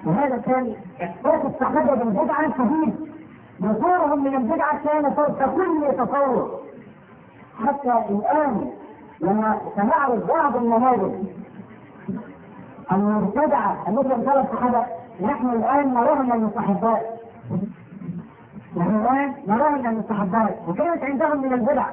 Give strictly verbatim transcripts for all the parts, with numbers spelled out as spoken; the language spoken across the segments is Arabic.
وهذا كان إحساس الصحابة بالبدعة شديد، نفورهم من البدعة كان فوق كل تصور. حتى الآن لما سنعرض بعض النماذج المبتدعة التي امتلأ الصحابة، نحن الآن نراها من المستحبات، نحن الآن نراها من المستحبات، وكانت عندهم من البدع.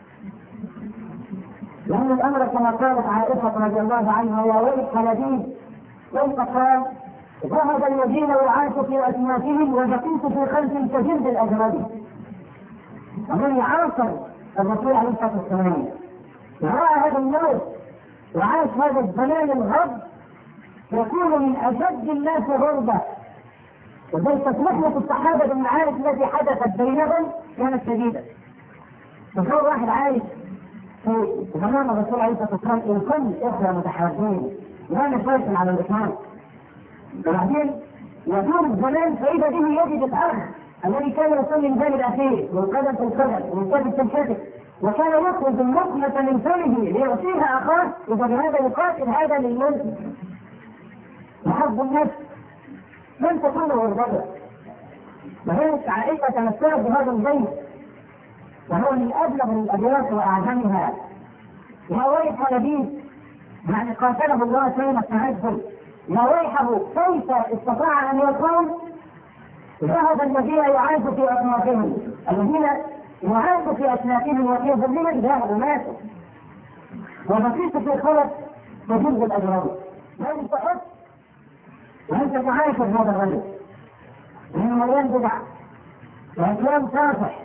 لأن الأمر كما قالت عائشة رضي الله عنها: يا ويح لبيب كيف قال ذهب الذين يعاش في أجناسهم وبقيت في خلف كجلد الأجراد. ومن يعاصر الرسول عليه الصلاة والسلام ورأى هذا الموت وعاش هذا الزمان الغض يكون من أشد الناس غربة. وذلك نحن الصحابة بالمعارك التي حدثت بينهم كانت شديدة. تصور واحد عايش في زمان الرسول عليه الصلاة والسلام الكل إخوة متحاربين لا نشارك على الإسلام، وبعدين يدور الزمان فإذا به يجد الأخ الذي كان يصلي من جانب أخيه والقدم في القدم والكتف في الكتف، وكان يخرج اللقمة من فمه ليعطيها أخاه، إذا بهذا يقاتل هذا للملك وحب النفس لم تكون غربة. وهذه عائشة تمثلت بهذا البيت وهو من أبلغ الأبيات وأعظمها: يا ويح لبيب يعني قاتله الله كلمة تعجل، يا ويحه كيف استطاع أن يقول ذهب الذين يعاش في أصنافهم، الذين يعاش في أصنافهم وفي ظلهم ذهبوا ماتوا وبقيت في خلق تجلد الأجرام. لازم تحط وأنت تعايش هذا الرجل من مليان بدع وأكلام صافح.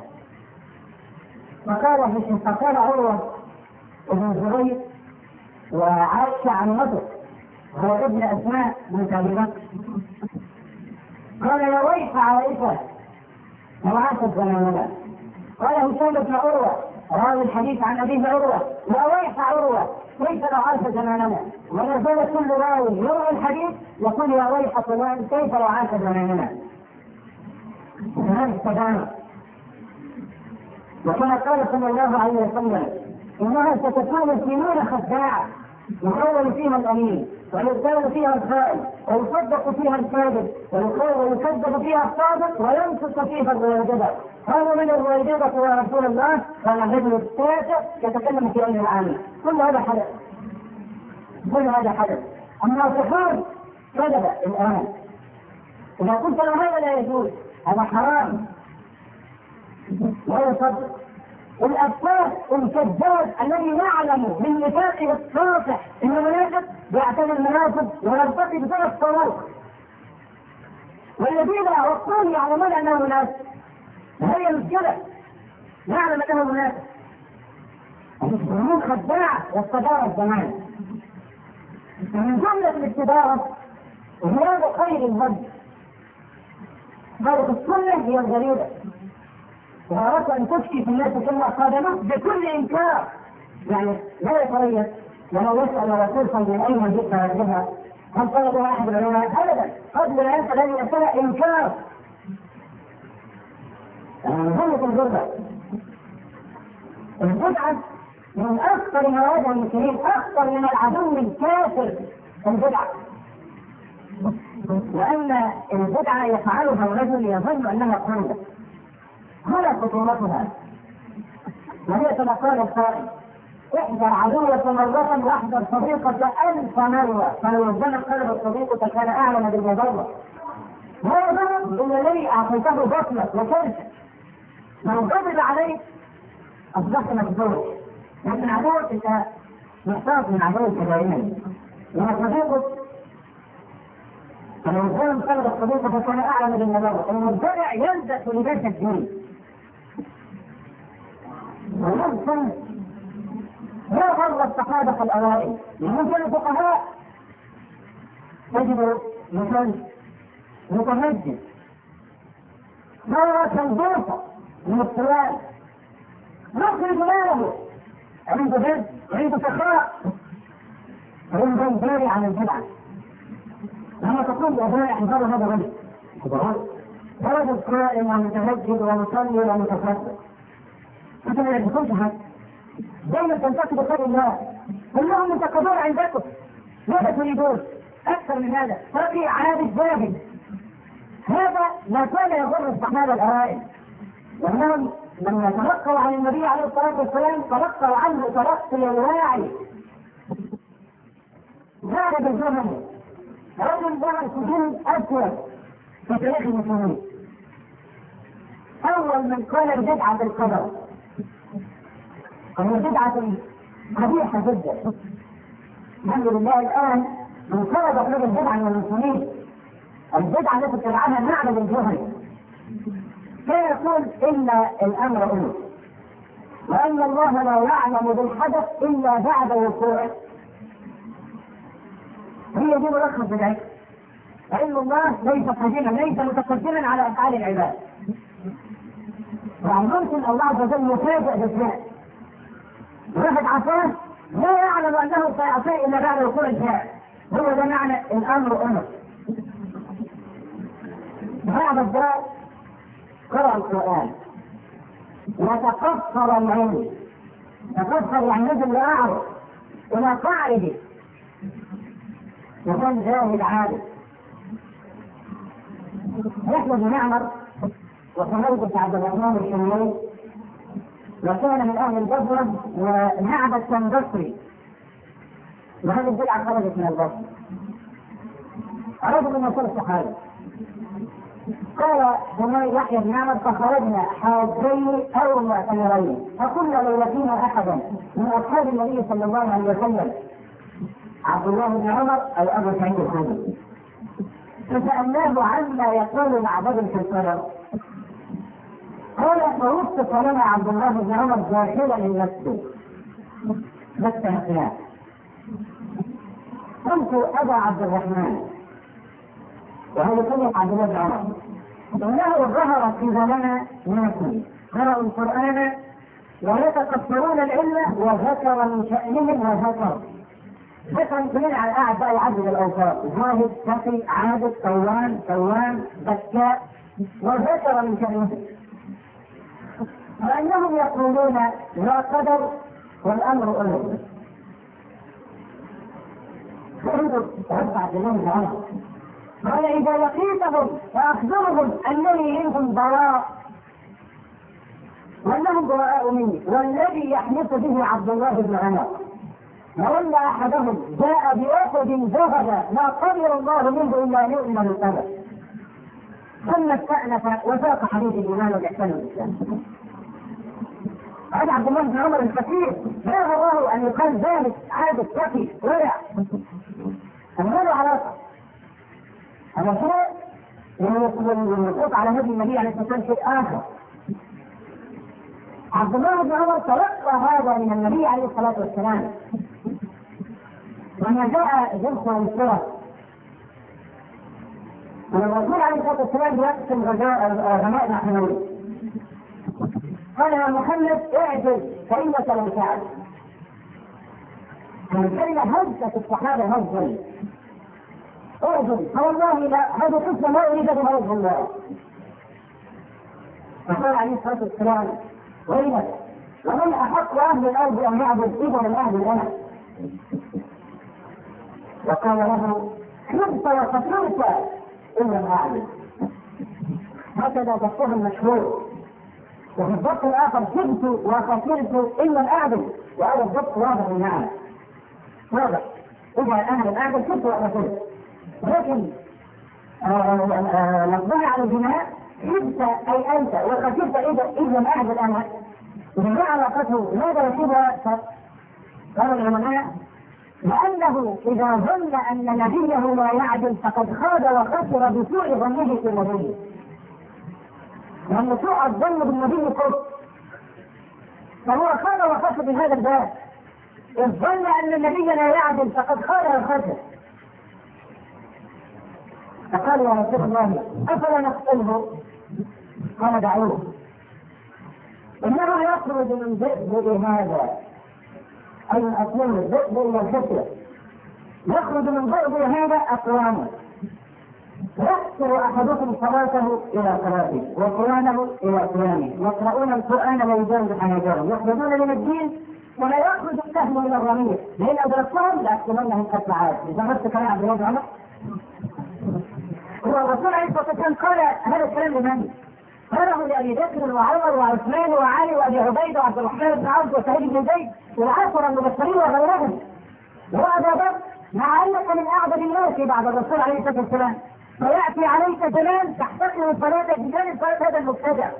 فقال فقال عروة ابن الزبير وعائشة عن مصر هو ابن أسماء بنت أبي بكر، قال يا ويح عائشة لو عاشت زماننا. قال هشام بن عروة راوي الحديث عن أبيه عروة: يا ويح عروة كيف لو عاش زماننا. ولا زال كل راوي يروي الحديث يقول يا ويح فلان كيف لو عاش زماننا. هذا التدانى. وكما قال صلى الله عليه وسلم: إنها ستكون سنين خداعة يخول فيها الأمين ويزداد فيها الخائن ويصدق فيها الكاذب ويكذب فيها الصادق وينقص فيها الرويبضة. قالوا من الرويبضة يا رسول الله؟ قال الرجل التاسع يتكلم في علم العالم. كل هذا حدث، كل هذا حدث. أما الصحاب كذب الآن. إذا قلت له هذا لا يجوز، هذا حرام لا يصدق. الأفكار الكذاب الذي نعلم من نفاقه الصافح إنه منافق يعتني المنافق ويرتقي بثلاث طرق، والذين وقتهم يعلمون أنه منافق. هي المشكلة، نعلم أنه منافق. المسلمون خداعة واستدار الزمان. من جملة الاستدارة زيادة خير الهد. خير السنة هي الجريدة، وأردت أن تشكي في الناس كلمة قادمة بكل إنكار، يعني لا يتريث ولو يسأل رسول من أين جئت هذه هل طلبها أحد العلماء؟ أبدا. قبل أن يسأل هذه الأسئلة إنكار. مهمة الغربة البدعة من أخطر مواجه المسلمين، أخطر من العدو الكافر البدعة. وأن البدعة يفعلها الرجل يظن أنها قوة هنا خطورتها، وهي كما قال القائل: احذر عدوك مرة واحذر صديقك ألف مرة، فلو ربما قلب الصديق فكان أعلم بالمضرة. هذا إن الذي أعطيته بطلك وكرشك لو غضب عليك أصبحت مكذوب، لكن عدوك أنت محتاج من عدوك دائما. وصديقك فلو ربما قلب الصديق فكان أعلم بالمضرة. المبتدع يلبس لباس الدين ويبطل. ما غر الصحابة الأوائل لأنهم كانوا فقهاء. تجد مثل متمجد مرة تنبوطة من الصلاة نخرج ماله عنده جد عنده سخاء عنده انباري عن البدعة. لما تقول بأبناء احذروا هذا الرجل رجل قائم ومتمجد ومصلي ومتصدق، انت ما يعرفونش حاجة. دايما تنتقد قول الله كلهم منتقدون عندكم، ماذا تريدون؟ أكثر من هذا تقي عابد زاهد. هذا ما كان يضر الصحابة الأوائل، لأنهم لما تلقوا عن النبي عليه الصلاة والسلام تلقوا عنه تلقي الواعي. زاد بالجهل رجل ظهر سجن أسود في تاريخ المسلمين، أول من قال البدعة بالقدر، وهي بدعة قبيحة جدا. الحمد لله الآن انقرضت هذه البدعة من المسلمين، البدعة التي تبعها معبد الجهل. كان يقول إن الأمر أمر، وأن الله لا يعلم بالحدث إلا بعد وقوعه. هي دي ملخص ذلك. علم الله ليس قديما، ليس متقدما على أفعال العباد. يعني ممكن الله عز وجل يفاجئ بالفعل، واحد عصاه لا يعلم أنه سيعصيه إلا بعد وقوع الفعل. هو ده معنى الأمر أمر. بعد الضرب قرأ القرآن وتقصر العلم. تقصر يعني نزل لأعرض إلى قاعده، وكان جاهل عابد. يحيى بن معمر وحميد بن عبد الرحمن الشميري، وكان من أهل البصرة، ومعبد كان بصري، وهذه البدعة خرجت من البصرة. أرادوا من يصير الصحابة. قال حميد يحيى بن معمر: فخرجنا حاجين أو معتمرين، فقلنا لو لقينا أحدا من أصحاب النبي صلى الله عليه وسلم، عبد الله بن عمر أو أبو سعيد الخدري، فسألناه عما يقول معبد في القدر. قال: فوصف لنا عبد الله بن عمر داخلا المسجد بس هكذا. قلت: أبا عبد الرحمن، وهذا كلمة عبد الله بن عمر، إنه ظهر في زماننا ناس قرأوا القرآن ويتكثرون العلم، وذكر من شأنهم وذكر ذكر من على القاعد بقى يعدد الأوصاف: زاهد، تقي، عابد، قوام، قوام، بكاء، وذكر من شأنهم. وأنهم يقولون لا قدر والأمر أمر. فأنظر رب عبد الله بن عمر قال: إذا لقيتهم فأخبرهم أنني منهم براء، وأنهم براء مني، والذي يحلف به عبد الله بن عمر وأن أحدهم جاء بأحد ذهب ما قدر الله منه إلا يؤمن بالقدر. ثم استأنف وساق حديث الإيمان والإحسان والإسلام. هذا عبد الله بن عمر الكثير لا الله أن يقال ذلك عابد تقي ورع، ما له علاقة. هذا شيء ينقض على هدي النبي عليه الصلاة والسلام شيء آخر. عبد الله بن عمر تلقى هذا من النبي عليه الصلاة والسلام لما جاء جلس الصورة، والرسول عليه الصلاة والسلام يقسم غنائم حنين. قال: يا محمد اعجز فإنك لم تعد. الكلمة هزت الصحابة هزا. اعجز فوالله لا، هذه قصة ما أريد بها وجه الله. فقال عليه الصلاة والسلام: ويلك، ومن أحق أهل الأرض أن يعبد إذا من أهل الأرض؟ وقال له: خبت وخسرت إن لم أعبد. هكذا تفسير المشهور. وفي الضبط الآخر: خبت وخسرت إن لم أعبد، وهذا الضبط واضح المعنى واضح. إذا أهل الأعبد خبت وخسرت، لكن لفظها على الجماع خبت أي أنت، وخسرت إذا لم أعبد أنا. إذا ما علاقته ماذا يصيبها؟ قال العلماء: لأنه إذا ظن أن نبيه لا يعدل فقد خاب وخسر بسوء ظنه في النبي، لأن سوء الظن بالنبي كفر، فهو خاب وخسر بهذا الباب. إذ ظن أن النبي لا يعدل فقد خاب وخسر. فقال: يا رسول الله أفلا نقتله؟ قال: دعوه، إنه يخرج من ذئب هذا، أي من أصول الذئب إلى الحسية، يخرج من ذئب هذا أقوامه، يحصر أحدكم صلاته إلى صلاته وقرآنه إلى قرآنه، يقرؤون القرآن لا يجاوز حناجرهم، يخرجون من الدين ولا يخرج السهم من الرمية، لأن أدركتهم لأقتلنهم قتل عاد. إذا مرت كلام عبد الله بن عمر هو الرسول عليه الصلاه والسلام قال هذا الكلام لمن؟ قاله لابي بكر وعمر وعثمان وعلي وابي عبيده وعبد الرحمن بن عوف وسعيد بن زيد والعشره المبشرين وغيرهم. وابا بكر مع انك من اعبد الناس بعد الرسول عليه الصلاه والسلام، فياتي عليك زمان تحتقر الصلاه بجانب صلاه هذا المبتدع.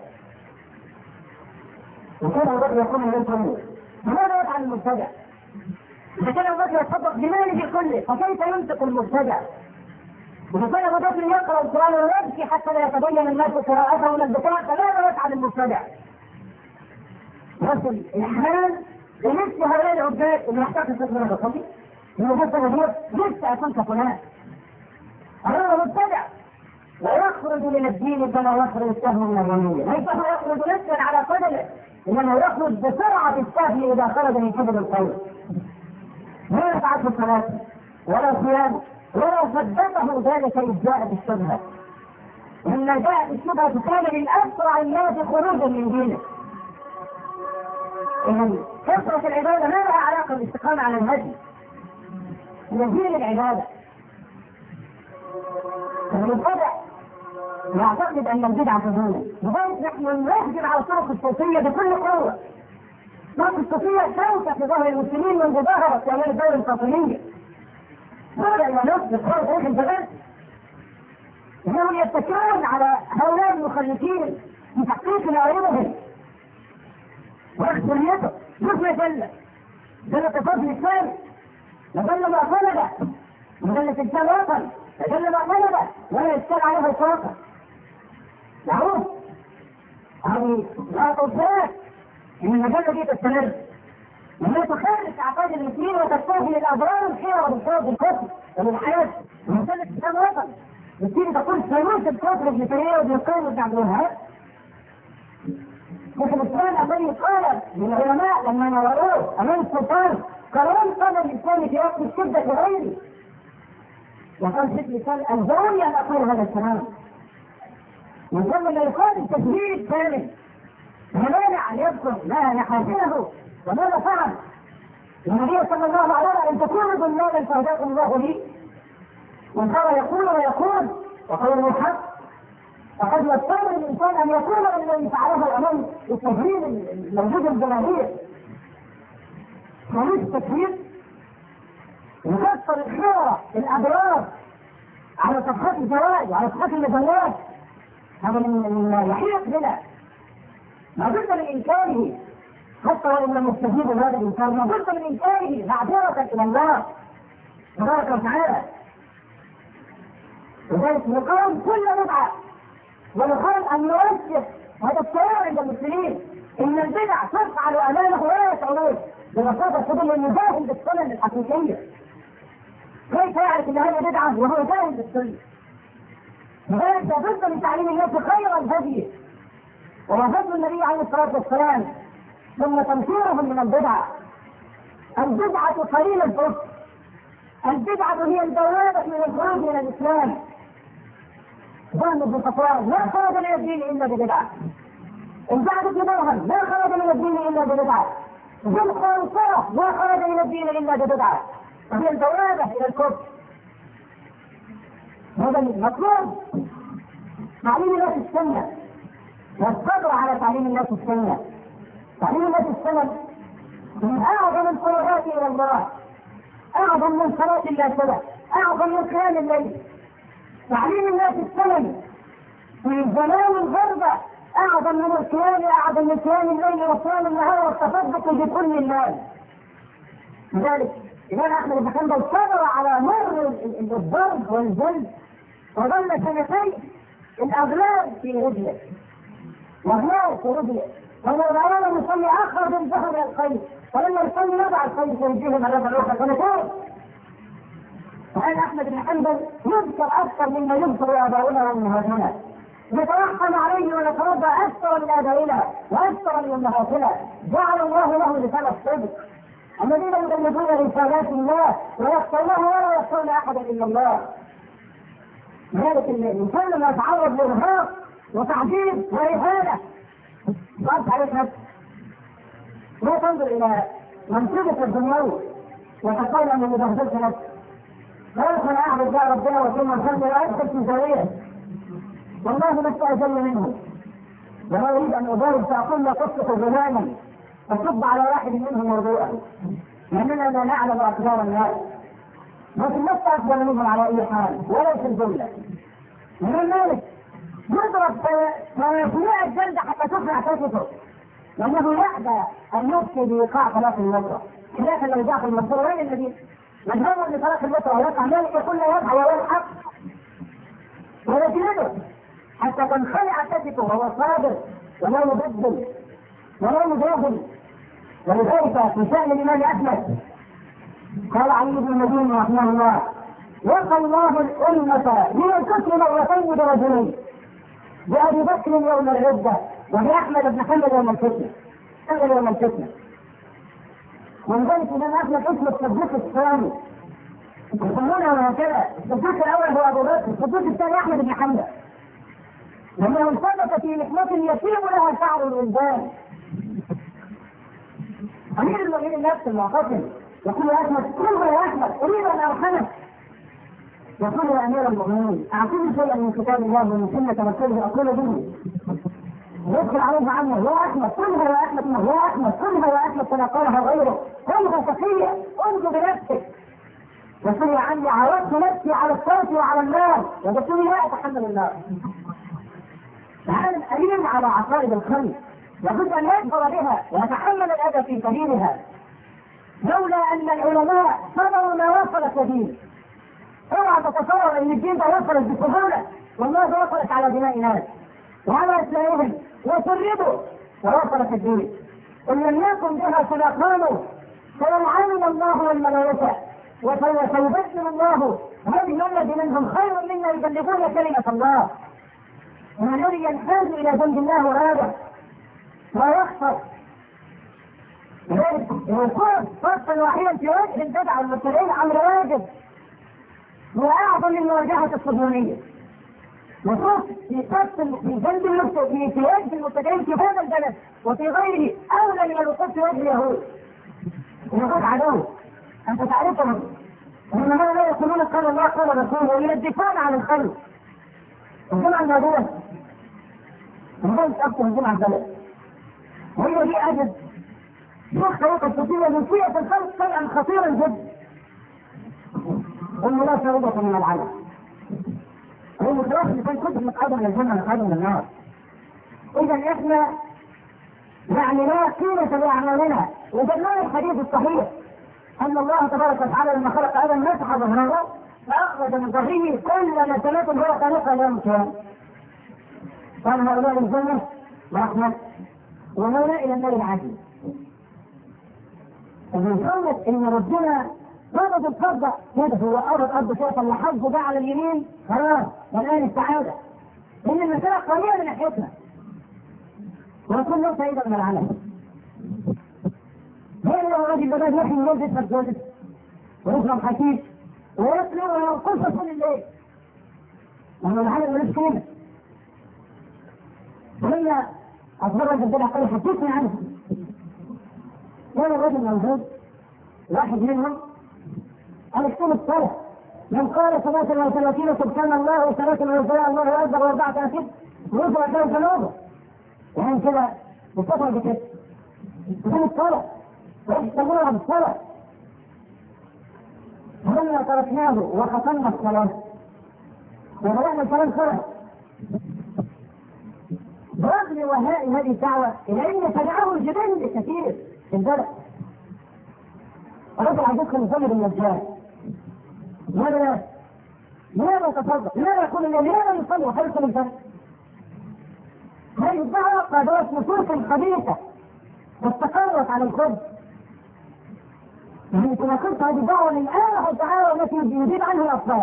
وكان ابو بكر يقول من الجمهور ماذا يفعل المبتدع؟ اذا كان ابو بكر يتصدق بماله كله فكيف ينطق المبتدع؟ إذا كان أبو بكر يقرأ القرآن ويبكي حتى لا يتبين الناس قراءته من البكاء فماذا يفعل المبتدع؟ يصل الإحمال بمثل هؤلاء العباد اللي يحتاج من الرسول إنه بس نبيه لسه أكون فلان. هذا مبتدع ويخرج من الدين كما يخرج السهم من الرمية، ليس هو يخرج نفسا على قدمه إنما يخرج بسرعة السهم إذا خرج من قبل القول. ما يفعل في الصلاة ولا صيام ولا صدقه ذلك إذ جاء بالشبهة. لما جاء بالشبهة كان من أسرع الناس خروجا من دينه. إذن كثرة العبادة ما لها علاقة بالاستقامة على الهدي يزيل العبادة. المبتدع يعتقد أن البدعة فضيلة، لذلك نحن نهجم على الطرق الصوفية بكل قوة. الطرق الصوفية شوكة في ظهر المسلمين منذ ظهرت في أيام الدولة الفاطمية. هذا النص بقول تاريخ الجبل انهم يتكلون على هؤلاء المخلفين في تحقيق نوائبهم واختريته. مثل جلة جلة فضل الثاني لجل ما طلب مجلة الإنسان وطن لجل ما طلب ولا يشتغل عليه الطاقة. معروف هذه لا تضاف ان المجلة دي تستمر لما تخالف اعقاد المسلمين وتستهدي الاضرار الخيره والفوز بالكفر وبالحياه ومساله الاسلام وطن. بتصير تقول فلوس الكفر ابن تيميه وابن القيم وابن عبد الوهاب. شيخ الاسلام الذي قال للعلماء لما نظروه امام السلطان قرار قال الاسلام في وقت الشده غيري. وقال شيخ الاسلام الزامي ان اقول هذا الكلام. وقال لما يقال التشريع كامل فمانع ان يذكر ما نحاسنه وماذا فعل؟ النبي صلى الله عليه وسلم ان تكونوا ضمانا فهداكم الله لي وكان يقول ويقول وقول الحق فقد يضطر الانسان ان يكون الذي فعله امام التجريد الموجود الجماهير. خليج التكفير يكسر الخيره الاضرار على صفحات الجوائز وعلى صفحات المجلات. هذا من يحيق بنا ما بد من انكاره حتى وان لم يستجيب هذا الانسان ما بد من انكاره معذره الى الله تبارك وتعالى. لذلك يقام كل بدعه ونقام ان نوجه هذا الكلام عند المسلمين ان البدع تفعل امامه ولا يشعرون ببساطه سبيل المجاهد بالسنن الحقيقيه. كيف يعرف ان هذه بدعه وهو جاهل بالسنه؟ لذلك لابد من تعليم الناس خير الهدي ووجدوا النبي عليه الصلاه والسلام ثم تنفيرهم من البدعه. البدعه قليل الكفر، البدعه هي البوابه من الخروج من الاسلام. ظن ابن صفوان ما خرج من الدين الا ببدعه. الجعد بن درهم ما خرج من الدين الا ببدعه. ذو الخنصره ما خرج من الدين الا ببدعه. وهي البوابه الى الكفر. هذا المطلوب تعليم الناس السنه والصبر على تعليم الناس السنه. تعليم الناس السنه من اعظم القربات الى الله، اعظم من صلاه النافله، اعظم من قيام الليل. تعليم الناس السنن في زمان الغربة أعظم من القيام، أعظم من قيام الليل وصيام النهار والتصدق بكل الناس. لذلك الإمام أحمد بن حنبل صبر على مر الضرب والجلد وظل سنتين الأغلال في رجله، الأغلال في رجله، ولما رأى يصلي أخرج الجهل إلى الخير ولما يصلي يضع الخير في وجهه مرة أخرى سنتين. وقال أحمد بن حنبل يذكر أكثر مما يذكر آباؤنا وأمهاتنا، نتوحم عليه ونتربى أكثر من آبائنا وأكثر من أمهاتنا. جعل الله له لسان الصدق الذين يبلغون رسالات الله ويخشونه ولا يخشون أحدا إلا الله. لذلك الإنسان لما يتعرض لإرهاق وتعذيب وإهانة ضغط عليك نفسك، لا تنظر إلى منصبك الدنيوي وتقول أنه بهدلت نفسك. فيدخل أعبد بقى ربنا وثم الخلق لا يدخل في زاوية والله ما استأجل منه. ولا أريد أن أبارك فأقول لا تصلح غلاما فصب على واحد منهم موضوعا لأننا لا نعلم أقدار الناس، لكن لست أفضل منهم على أي حال وليس الجملة. من المالك يضرب ثلاثمائة جلدة حتى تقنع كتفه لأنه يحدى أن يبكي بإيقاع ثلاث المتر. خلافا لو جاء في المنصور وين الذي مجهول لثلاث المتر ويقع مالك يقول لا يضحى ولا يلحق ويجلده حتى تنخلع كتفه وهو صابر ولا يبدل ولا يجاهل. ولذلك في شأن الإمام أحمد قال علي بن المديني رحمه الله: وقى الله الأمة لينتصر مرتين برجلين، بأبي بكر يوم الردة وبأحمد بن حنبل يوم الفتنة حنبل يوم الفتنة. من ذلك الإمام أحمد اسم الصديق الثاني يسمونه هكذا. الصديق الأول هو أبو بكر، الصديق الثاني أحمد بن حنبل، لأنه انثبت في لحمة يتيم لها شعر الولدان. أمير المؤمنين نفس المعتصم يقول يا أحمد كل يا أحمد أريد أن أرحمك. يقول يا أمير المؤمنين أعطني شيئا من كتاب الله ومن سنة رسوله أقول به. يدخل عليه عنه: يا أحمد كلها يا أحمد يا أحمد كلها يا أحمد كما قالها غيره، كلها سخية انظر بنفسك. يقول يا عمي عرضت نفسي على الصوت وعلى النار وقلت لا أتحمل النار. العالم أليم على عقائد الخلق، لابد أن يكفر بها ويتحمل الأذى في سبيلها. لولا أن العلماء صبروا ما وصلت الدين. اوعى تتصور أن الدين ده وصلت بسهولة، والله ده وصلت على دماء ناس وعلى إسلامهم وسردوا ووصلت الدين. إن لم يكن بها كما قالوا سيلعننا الله والملائكة وسيبدل الله من الذي منهم خير منا يبلغون كلمة الله. ومن الذي ينحاز إلى جنب الله هذا لا يخسر. لذلك الوقوف صفا واحدا في وجه البدع والمبتدعين امر واجب واعظم من مواجهه الصهيونيه. وقوف في صف في جنب المبتدعين في وجه المبتدعين في هذا البلد وفي غيره اولى من الوقوف في وجه اليهود. اليهود عدو انت تعرفهم، هم لا يقولون قال الله قال رسوله ويلبسون على الخلق. الجمعه الماضيه الناس اكثر من جمعه البلد وهي دي اجد شيخ طريقة الصوفية من فئة الخلق شيئا خطيرا جدا. هم لا شعوبة من العالم. هم خلاص كان كتب مقعدة من الجنة مقعدة من النار. إذا إحنا يعني لا قيمة لأعمالنا. وجدنا الحديث الصحيح أن الله تبارك وتعالى لما خلق آدم مسح ظهره فأخرج من ظهره كل نسمات هو خالقها لا يمكن. قال هؤلاء الجنة ورحمة وهؤلاء إلى النار العزيز. إذا قالت إن ربنا فرض الفرض يده وأرض أرض شيئا لحظه ده على اليمين خلاص والآن السعادة. إن المسألة قليلة من ناحيتنا ويكون له فائدة من العمل. غير لو الراجل بدأ يحيي من يسهر جوزة ويشرب حشيش ويصلي وينقص طول الليل. لأنه العمل ملوش قيمة. وهي أصبر الراجل بدأ قال حكيتني عنه. كان الرجل موجود واحد منهم قال اكتب الصلاة من قال ثلاثة وثلاثين سبحان الله وثلاثة وثلاثين الله أكبر وأربعة وثلاثين ويسوى كان جنوبه وهم كده مستطر بكده اكتب الصلاة ويحتملها بالصلاة. فلما تركناه وختمنا الصلاة وبدأنا الكلام صلاة برغم وهاء هذه الدعوة إلى أن تدعوه الجبال كثير في البلد. الرجل عايز يدخل يصلي بالمجان. لماذا؟ لماذا يتصدق؟ لماذا يقول لماذا يصلي وحيث الفرق؟ هذه الدعوة قادرت نصوص خبيثة واستقرت على الخبز. يعني كما قلت هذه الدعوة من آخر الدعاوى التي يجيب عنها الأطفال.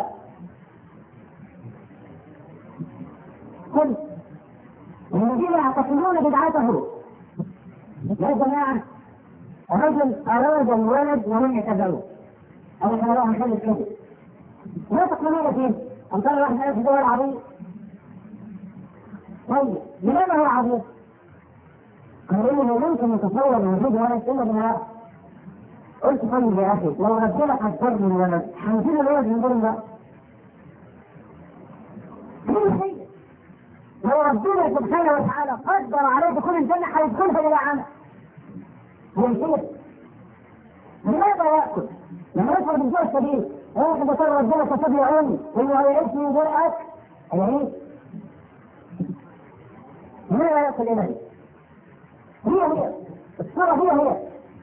قلت الذين يعتقدون بدعته يا جماعة الرجل أراد الولد وهم يتبعون أنا كان الله خلي كده لا تقنعون فيه أن ترى واحد ألف دول عظيم. طيب لماذا هو عظيم؟ قالوا إنه ممكن يتصور وجود ولد إلا بالعقل قلت طيب يا اخي لو ربنا قدرني الولد هنجيب الولد من دون بقى. لو ربنا سبحانه وتعالى قدر عليه دخول الجنة هيدخلها بلا عمل. ينتهي. لماذا يأكل؟ لما يدخل بالجوع الشديد يروح بطل ربنا كتب يعوني وانه هيعيش من غير اكل هيعيش. لماذا يأكل اليه؟ هي هي الصورة هي هي.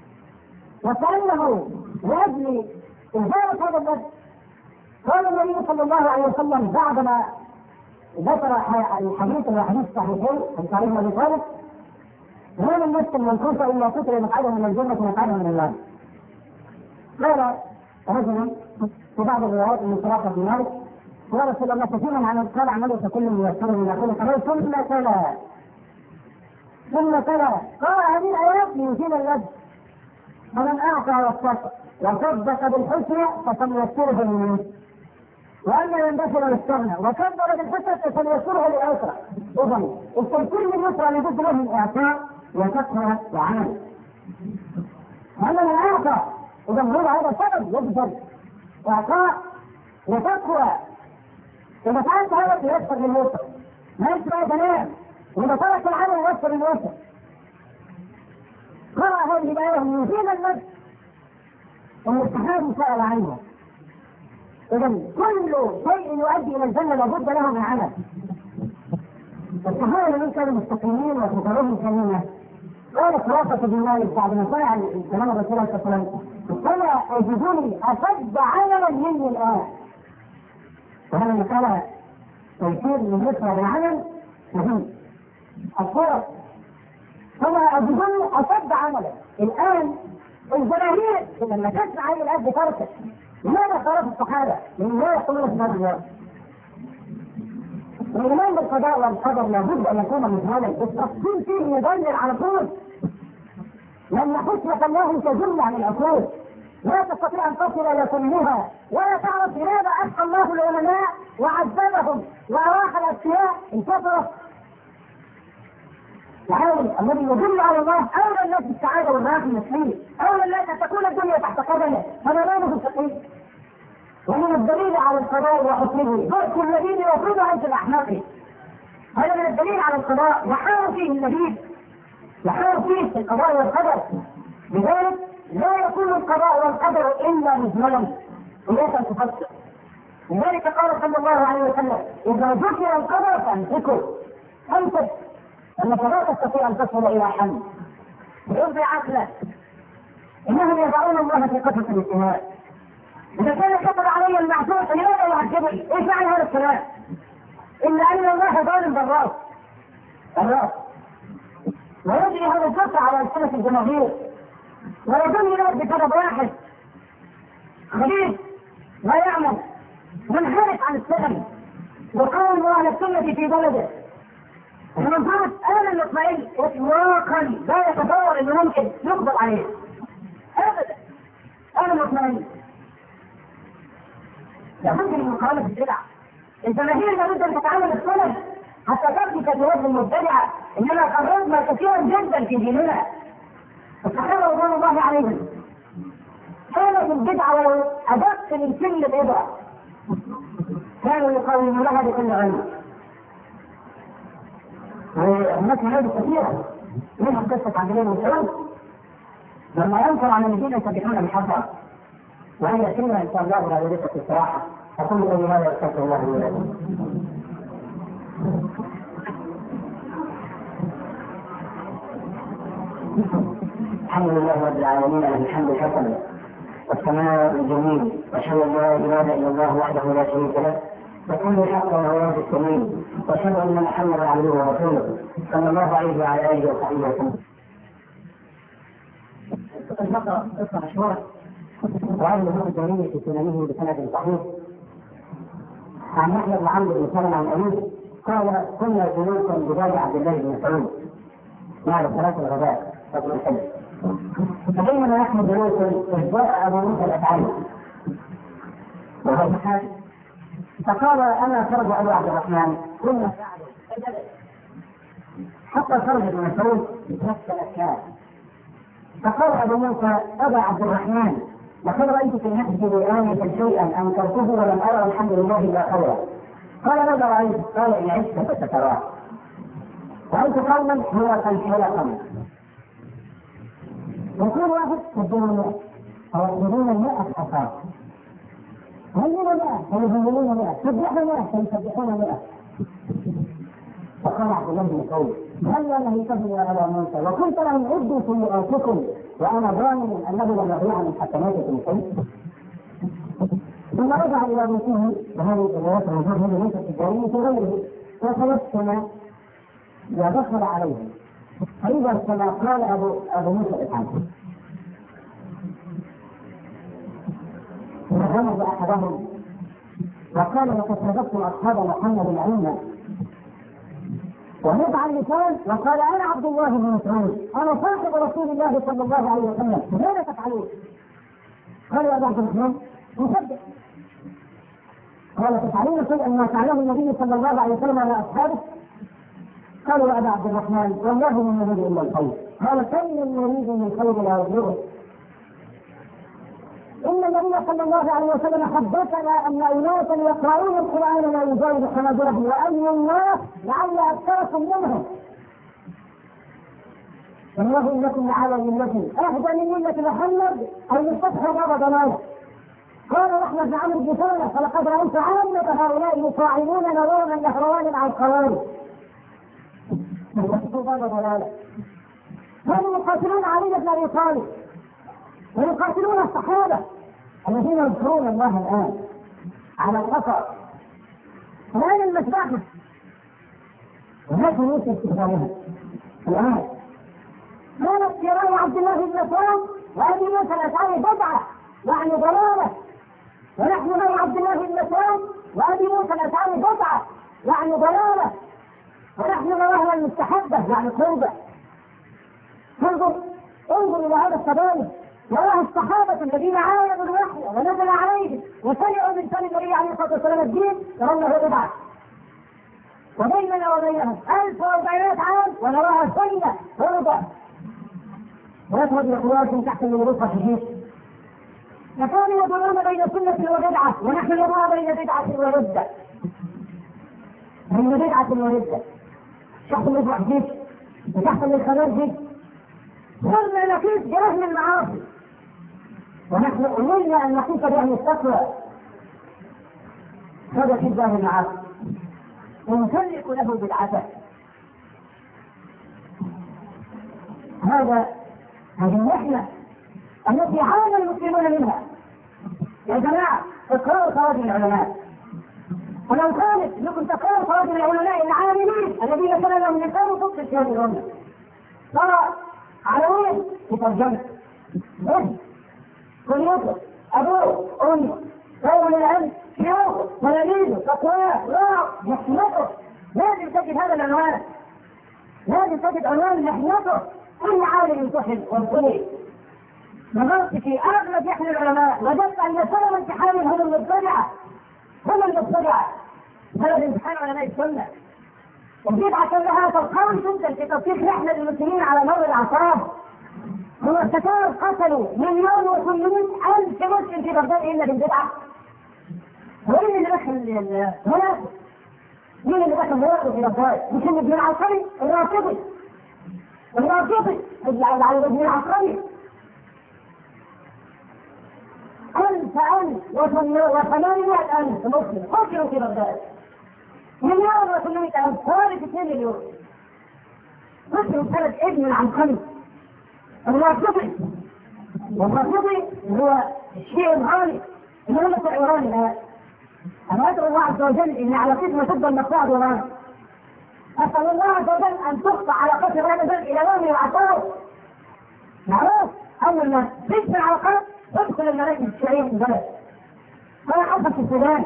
وكأنه لأجل إزالة هذا النفس قال النبي صلى الله عليه وسلم بعدما ذكر الحديث الحديث الصحيحين عن علي بن ابي طالب: ما من نفس منقوصه الا كتب مقعده من الجنه ومقعده من النار. قال رجل في بعض الروايات من صراحه بن مالك: يا رسول الله كثيرا عن قال عمله فكل ميسر من يقول كمان ثم تلا ثم تلا قال هذه الايات ليزيل الوجه فمن اعطى واتقى وصدق بالحسنى فسنيسره لليسر واما من بخل واستغنى وكبر بالحسنى فسنيسره لليسرى. اذا التيسير لليسرى لابد له من اعطاء وتقوى وعمل. واما من اعطى اذا هو هذا سبب يجبر اعطاء وتقوى. اذا فعلت هذا ييسر لليسرى ما يسرى تمام. واذا ترك العمل ييسر لليسرى. قرأ هذه الآية من يزيل النفس أن الصحابي سأل عنه. إذا كل شيء يؤدي إلى الجنة لابد له من عمل. الصحابة من كانوا مستقيمين وفكرهم سليمة. قال خلاصة بن مالك بعد ما سمع كلام الرسول صلى الله عليه وسلم: فلا أجدني أشد عملا مني الآن. وهذا المسألة تيسير من يسرى بالعمل مهم. الصورة فما أجدني أشد عملا. الآن الجماهير لما تسمع هذه الآية بتركت. لماذا خالف الصحابة؟ من لا يقولون في هذا الوقت. الإيمان بالقضاء والقدر لابد أن يكون مجهلا، التفصيل فيه يدلل على طول. لأن حكمة الله تجل عن العقول، لا تستطيع أن تصل إلى كلها، ولا تعرف لماذا أبقى الله العلماء وعذبهم وأراح الأشياء انتصرت. تعالوا الذي يدل على الله أولى الناس بالسعادة والراحة النفسية، أولى الناس أن تكون الدنيا تحت قدمه، هذا لا نفس التقييد. ومن الدليل على القضاء وحكمه ترك الذين يفرض عنك الأحناف. هذا من الدليل على القضاء وحار فيه النبي، وحار فيه في القضاء والقدر. لذلك لا يكون القضاء والقدر إلا مجملا وليس تفسر. لذلك قال صلى الله عليه وسلم: إذا ذكر القدر فامسكوا امسك، أنك لا تستطيع أن تصل إلى حل. بإذن عقلك إنهم يضعون الله في قصة الاجتماع. إذا كان كتب علي المعصوم فلماذا يعذبني؟ إيش معنى هذا الكلام؟ إلا أن الله ظالم بالراس الراس ويجري هذا الكفر على ألسنة الجماهير، ويظن الناس بسبب واحد خبيث لا يعمل منحرف عن السلم وقوم أهل السنة في بلده. ومن فرض أنا المطمئن إطلاقا لا يتصور أنه ممكن يقبل عليه أبدا. أنا المطمئن لابد من مقاومة البدع. الجماهير لابد أن تتعامل السنة حتى تثبت بوجه المبتدعة. إننا قررنا كثيرا جدا في ديننا. الصحابة رضوان الله عليهم كانت البدعة ولو أدق من كل الإبرة كانوا يقاومونها بكل علم. وهناك هذه كثيرة منها قصة عبد الله بن مسعود لما ينكر عن الذين يسبحون بالحصى، وهي يأتينا إن شاء الله بعد ذلك الصراحة. أقول قولي هذا واستغفر الله لي ولكم. الحمد لله رب العالمين له الحمد الحسن والثناء الجميل، وأشهد أن لا إله إلا الله وحده لا شريك له وكل الحق وهو السميع، وأشهد أن محمدا عبده ورسوله صلى الله عليه وعلى آله وصحبه وسلم. البقرة قصة مشهورة وهذا الإمام الجريري في سننه بسند صحيح عن يحيى بن عمرو بن سلمة عن أبيه قال: كنا جلوسا بباب عبد الله بن مسعود بعد صلاة الغداء قبل الحج، فبينما نحن جلوسا إذ جاء أبو موسى الأشعري وهو صحابي، فقال: أنا خرج أبو عبد الرحمن كنا حتى خرج ابن مسعود نفس الأشياء، فقال ابو موسى ابا عبد الرحمن لقد رايت في نفسي بآية شيئا انكرته ولم ارى الحمد لله الا خيرا. قال ماذا رايت؟ قال ان عشت فستراه. رايت قوما هو الحلقه يكون واحد يدون المئة أو يدون المئة أصاب هلون مئة فيهلون مئة سبحوا مئة فيسبحون مئة. فقال عبد الله بن مسعود هل أنه تبني على موسى وكنت لهم عدوا سيئاتكم وأنا ضامن أنه لم يضيع من حسناتكم شيء. ثم رجع إلى بيته وهذه الروايات الوجود هذه ليست الجريمة في غيره وتوسم ودخل عليه فإذا كما قال أبو, أبو موسى الحاج فغمز أحدهم وقال لقد صدقت أصحاب محمد العلم ونفع اللسان وقال أنا عبد الله بن مسعود أنا صاحب رسول الله صلى الله عليه وسلم ماذا تفعلون؟ قال يا أبا عبد الرحمن نصدق. قال تفعلون شيئا ما فعله النبي صلى الله عليه وسلم على أصحابه؟ قالوا يا أبا عبد الرحمن والله من نريد إلا الخير. قال كم من نريد من خير لا يبلغه. إن النبي صلى الله عليه وسلم حدثنا أن أناسا يقرؤون القرآن لا يجاوز حناجرهم وأي الناس لعل أكثركم منهم. والله إنكم لعلى ملة أهدى من ملة محمد أو مستفتح باب ضلال. قال أحمد بن عمرو بن سلمة فلقد رأيت عامة هؤلاء يصاعدون نظرا نهروان على القوارب. باب ضلال. كانوا يقاتلون علي بن أبي طالب ويقاتلون الصحابة الذين يذكرون الله الآن على الخطأ. الآن المسبحة وهذا موسى استخدامها الآن كانت في رأي عبد الله بن مسعود وأبي موسى الأشعري بدعة يعني ضلالة، ونحن رأي عبد الله بن مسعود وأبي موسى الأشعري بدعة يعني ضلالة، ونحن نراها المستحبة يعني قربة. انظر انظر إلى هذا التباين وراه الصحابة الذين عاينوا الوحي ونزل عليهم وسمعوا من سنة النبي عليه الصلاة والسلام الدين يرونه بدعة، وبيننا وبينهم ألف وأربعمائة عام ونراها سنة فرضة. ويذهب لقوات تحت الملوك الحديث فكانوا يدورون بين سنة وبدعة ونحن نرى بين بدعة وردة. بين بدعة وردة تحت الحديث وتحت الخبر صرنا نقيس بأهل المعاصي ونحن أمرنا أن نقيس بأهل التقوى. هذا في أهل المعاصي ونسلك له بالعسل. هذا هذه النحلة التي عانى المسلمون منها. يا جماعة اقرأوا خواجه العلماء، ولو كانت لكم تقرأوا خواجه العلماء العاملين الذين كان لهم لسان صدق في هذه الأمة. ترى عناوين في ترجمة ابن كليته أبوه أمه قوم العلم شيوخه تلاميذه تقواه راع محنته. لازم تجد هذا العنوان، لازم تجد عنوان محنته. كل عالم يمتحن ويقول نظرت في أغلب يحيى العلماء وجدت أن سبب امتحانهم هم المبتدعة هم المبتدعة سبب امتحان علماء السنة. البدعة لها ترقى جدا في تطبيق نحن المسلمين على مر الأعصاب. هم التتار قتلوا مليون وثمانمائة ألف مسلم في بغداد إلا بالبدعة. وين اللي دخل هنا؟ مين اللي دخل هنا في بغداد؟ مش ابن العسكري الرافضي الرافضي ابن العسكري ألف ألف وثمانمائة ألف مسلم قتلوا في بغداد. مليون وثمانمائة ألف صارت اثنين مليون. مسلم ثلاث ابن العسكري الرافضي. والرافضي هو الشيء الغالي الأمة الإيراني الآن. أنا أدعو الله عز وجل إن علاقتنا تفضل مقطوعة إيران. أسأل الله عز وجل أن تقطع علاقات إيران إلى يوم العصار. معروف أول ما تجمع العلاقات تدخل المراكز الشيعية في البلد. هذا حصل في السودان.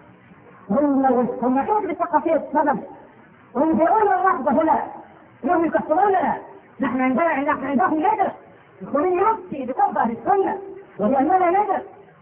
هم كيف بالثقافية السبب وينزلون اللحظة هنا يوم يكفروننا. نحن عندنا نحن عندهم ندر يقولون يفتي بطبع السنة ولأننا ندر.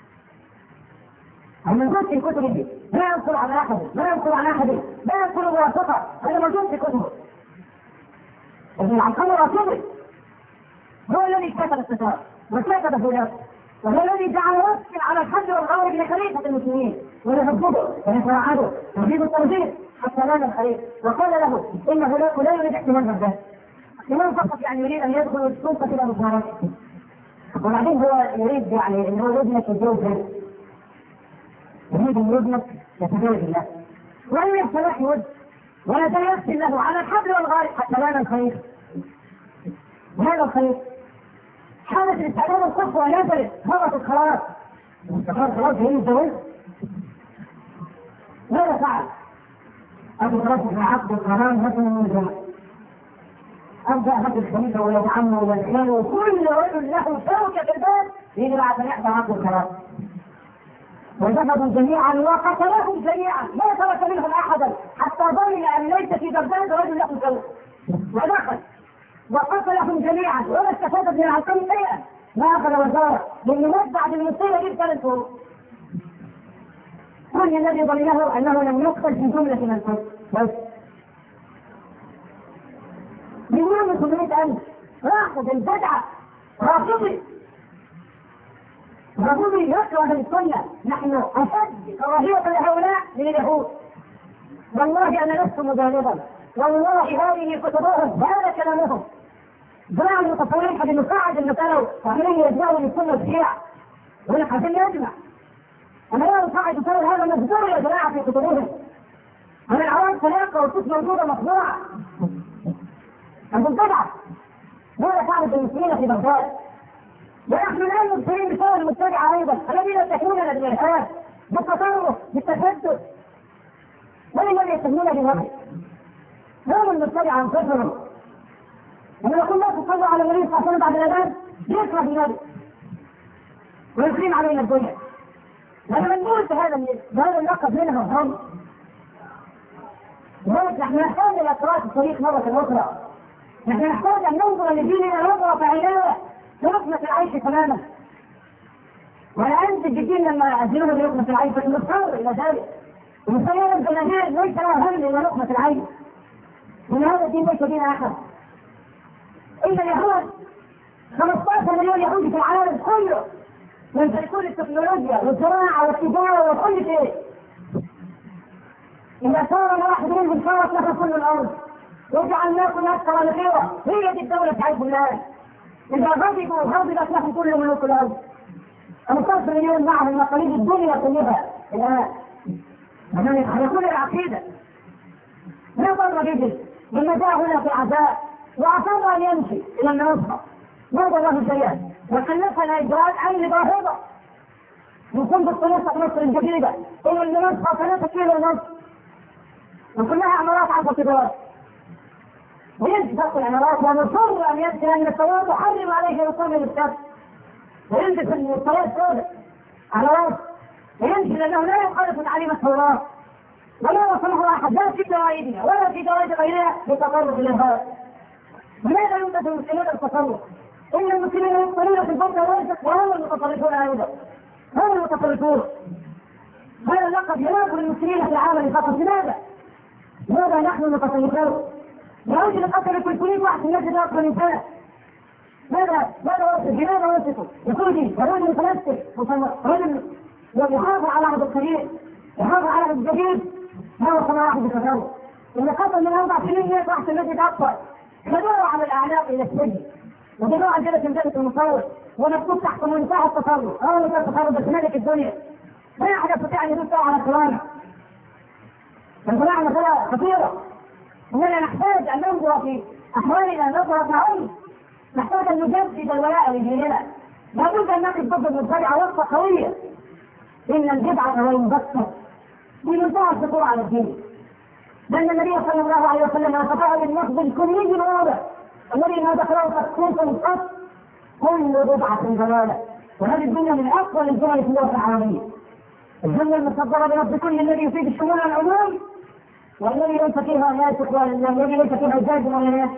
أما موجود في كتبه لا ينقل عن أحد لا ينقل عن أحد لا ينقل موافقة. هذا موجود في كتبه. ابن العسكري رافضي هو الذي كتب الستار وكتب فلان، وهو الذي جعل وصف على الحج والغارب لخليفة المسلمين ويهبده ويتوعده ويزيد التوجيه حتى نال الخليفة، وقال له انه لا يريد احتمال الباب، احتمال فقط يعني يريد ان يدخل السلطة الى مظاهرات، وبعدين هو يريد يعني ان هو يبنك يتزوج به، يريد ان يبنك يتزوج الله، ولم يفتح ود ولا تيسر له على الحبل والغارب حتى نال الخليفة. هذا الخليفة حالة الاستعداد القصوى نزلت هبطت خلاص، انتقال خلاص هي الزواج. ماذا فعل؟ أبو رجل عبد القرآن مثل من الجمع، أبدأ هذا الخليفة ولد عمه ولد خاله وكل رجل له شوكة في الباب يجري على يحضر عبد القرآن، وذهبوا جميعا وقتلهم جميعا ما ترك منهم أحدا حتى ظن أن ليس في بغداد رجل له شوكة، ودخل وقتلهم جميعا ولا استفاد من العقل شيئا، ما أخذ وزارة لأنه مات بعد المصيبة دي بثلاث شهور. من الذي ظنه أنه لم يقتل في جملة من الكفر بس مليون وثمانمائة ألف واحد البدعة رافضي رافضي يكره السنة. نحن أشد كراهية لهؤلاء من اليهود، والله أنا لست مبالغا، والله هذه كتبهم هذا كلامهم. جماعة المتصورين قد نساعد المسألة وعملين يجمعوا للسنة الشيعة ولك عشان يجمع. أنا لا أساعد مسألة هذا مجبور يا جماعة في كتبهم. أنا العوام سلاقة والكتب موجودة مطبوعة. أنت البدعة ماذا فعلت المسلمين في بغداد؟ ونحن الآن مبصرين بسبب المتبعة أيضا الذين يتهموننا بالإرهاب بالتطرف بالتشدد. من الذي يتهمون بالوحي؟ هم المتبعة أنفسهم. لما يقول لا تصلوا على النبي صلى الله عليه وسلم بعد الأذان يكره النبي ويقيم علينا الدنيا. لما نقول بهذا بهذا اللقب منهم هم لذلك نحن نحتاج إلى قراءة التاريخ مرة أخرى. نحن نحتاج أن ننظر لديننا نظرة عينية لركنة العيش تماما، ولا أنت الجديد لما أزلوه لركنة العيش فالمضطر إلى ذلك. ومسيرا الجماهير ليس له هم إلى ركنة العيش، من هذا الدين ليس دين آخر. إن اليهود خمسة عشر مليون يهودي في العالم كله يمتلكون التكنولوجيا والزراعة والتجارة وكل شيء. إذا صار واحد منهم صارت له كل الأرض وجعلناكم أكثر نفيرا. هي دي الدولة تعيش الناس. إذا غضبوا غضبت لهم كل ملوك الأرض. خمسة عشر مليون معهم مقاليد الدنيا كلها الآن. هم يخلقون العقيدة. لا ضر به لما جاء هنا في عزاء وأصر أن يمشي إلى المنصة ما ضره شيئا وكلفنا إجراءات عين باهظة نكون بالطريقة مصر الجديدة إلى المنصة ثلاثة كيلو ونص وكلها عمارات على الكبار ويمشي فوق العمارات ونصر أن يمشي لأن الصواب يحرم عليه يصلي للشمس ويمشي في الصلاة السوداء على رأس ويمشي لأنه لا يخالف تعليم التوراة ولا وصله أحد لا في جرائدنا ولا في جرائد غيرها بتطرق الإرهاب. لماذا يوجد المسلمين التطرق؟ إن المسلمين يدخلون في البلد والرزق وهم المتطرفون أيضا. هم المتطرفون. هذا اللقب يناقض المسلمين في العالم فقط. لماذا؟ لماذا نحن المتطرفون؟ لأجل قتل كل واحد من أجل أقوى الإنسان. ماذا ماذا وصف؟ لماذا وصفه؟ يهودي ورجل متمسك رجل يحافظ على عهد الكريم يحافظ على عهد الجديد ما هو كما واحد يتطرف. إن قتل من أربع سنين يطرح في المسجد أكثر خدوه على الأعناق إلى السجن وجدوه عن جلسة جلسة المصور ونكتب تحت منتهى التصرف أول منتهى التصرف بس ملك الدنيا ما أحد يستطيع أن يدفع على القرآن. فالقرآن مسألة خطيرة. إننا نحتاج أن ننظر في أحوالنا نظرة عين. نحتاج أن نجدد الولاء لديننا. لابد أن نقف ضد المبتدعة وقفة قوية. إن البدعة والمبتة بمنتهى الخطورة على الدين. لأن النبي صلى الله عليه وسلم أخطأ بالنقد الكلي الواضح الذي ما دخله تخصيص قط كل بدعة ضلالة. وهذه الدنيا من أفضل الدول في اللغة العربية. الجملة المصدرة بنفس كل الذي يفيد الشمول العموم والذي ليس فيها ناسخ والذي ليس فيها زاد ولا ناسخ.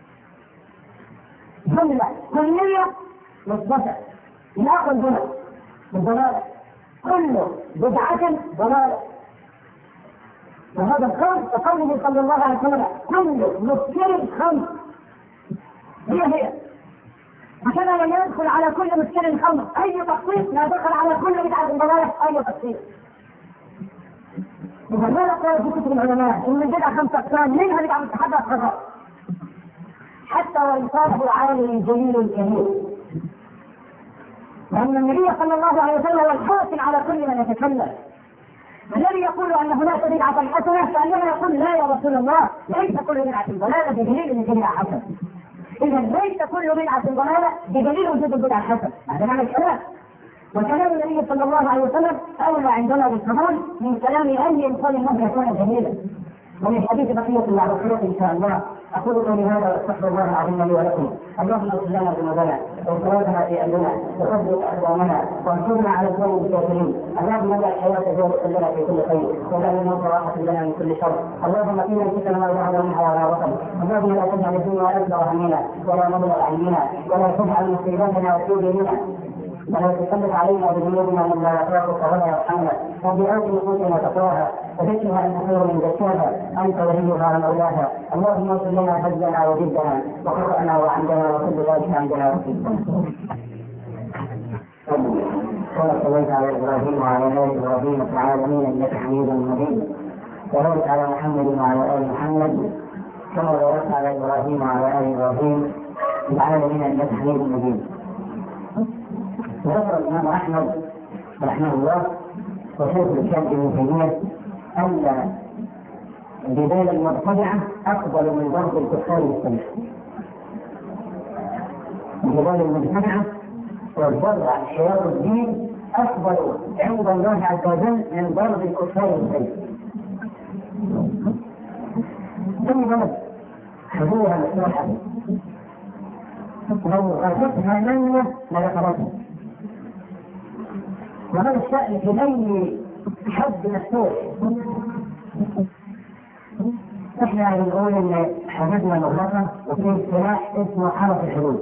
جملة كلية مثبتة من أقوى الجمل بالضلالة. كل بدعة ضلالة. وهذا الخمس تقوله صلى الله عليه وسلم كل مسكر خمس هي هي عشان لما يدخل على كل مسكين خمر اي تخصيص لا يدخل على كل بدعه ضلاله اي تخصيص. اذا ما قال في كتب العلماء ان البدعه خمسه اقسام منها بدعه مستحبه خطا حتى وان صاحب العالم الجليل الكبير، لان النبي صلى الله عليه وسلم هو الحاكم على كل من يتكلم. الذي يقول ان هناك بدعه حسنه فانما يقول لا يا رسول الله ليس كل بدعه ضلاله بدليل ان البدعه حسنه. اذا ليس كل بدعه ضلاله بدليل وجود البدعه الحسنه، هذا معنى الكلام. وكلام النبي صلى الله عليه وسلم اولى عندنا بالقبول من كلام اي انسان مهما كان جميلا. ومن حديث بقيه الله وخيرته ان شاء الله. اقول قولي هذا واستغفر الله العظيم لي ولكم. اللهم اغفر لنا ذنوبنا واسرافنا في امرنا وثبت اقدامنا وانصرنا على القوم الكافرين. اللهم اجعل الحياه زياده لنا في كل خير واجعل الموت راحه لنا من كل شر. اللهم قنا الفتن ما ظهر منها وما بطن. اللهم لا تجعل الدنيا اكبر همنا ولا مبلغ علمنا ولا تجعل مصيبتنا في ديننا ولا تسلط علينا بذنوبنا من لا يخافك ولا يرحمنا. وبآت نفوسنا تقواها وذكرها ان خير من زكاها انت وليها ومولاها. اللهم اغفر لنا هزنا وجدنا وخطأنا وعمدنا وكل ذلك عندنا وفينا. كما صليت على ابراهيم وعلى ال ابراهيم في العالمين انك حميد مجيد. وبارك على محمد وعلى ال محمد كما باركت على ابراهيم وعلى ال ابراهيم في العالمين انك حميد مجيد. ذكر الإمام أحمد رحمه الله وشيخ الإسلام ابن تيمية أن جدال المبتدعة أفضل من ضرب الكفار بالسيف. جدال المبتدعة والضرب عن حياة الدين أفضل عند الله عز وجل من ضرب الكفار بالسيف. ثم بلد حضورها مفتوحة لو غادتها منة لذكرتها. وهذا الشأن في أي حد مفتوح. احنا بنقول ان حدودنا مغلقة وفي سلاح اسمه حرس الحدود.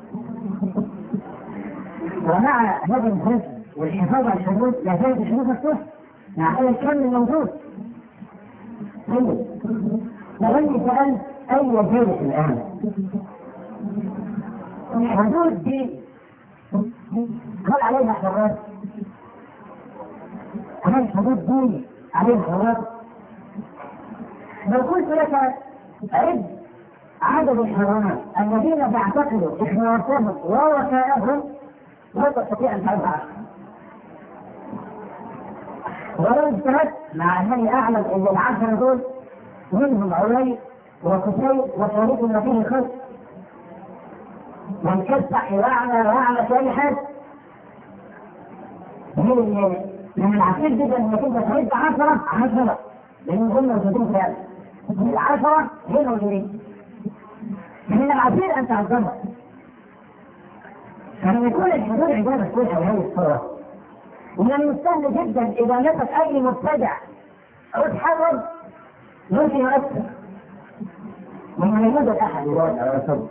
ومع هذا الحفظ والحفاظ على الحدود لا زالت الحدود مفتوحة مع هذا الكم الموجود. طيب لغني سأل أي جيش الآن؟ الحدود دي هل عليها حراس؟ هل الحدود دي عليها حراس؟ لو قلت لك عد عدد الحرامات الذين تعتقدوا إخلاصهم ووفائهم لا تستطيع أن تعد عشرة. ولو اجتهدت مع أنني أعلم أن العشرة دول منهم علي وكسي وشريك ما فيه خلق وانكسح وأعلى وأعلى في أي حاجة. من العسير جدا أنك أنت تعد عشرة عشرة لأن هم موجودين فعلا. العشرة هي موجودين. من العسير أن تعظمها. فلما يكون الحدود عبارة كلها بهذه الصورة من المستهل جدا إذا نفت أي مبتدع أو تحرر ممكن يؤثر. ومن يوجد أحد يقول على الصدق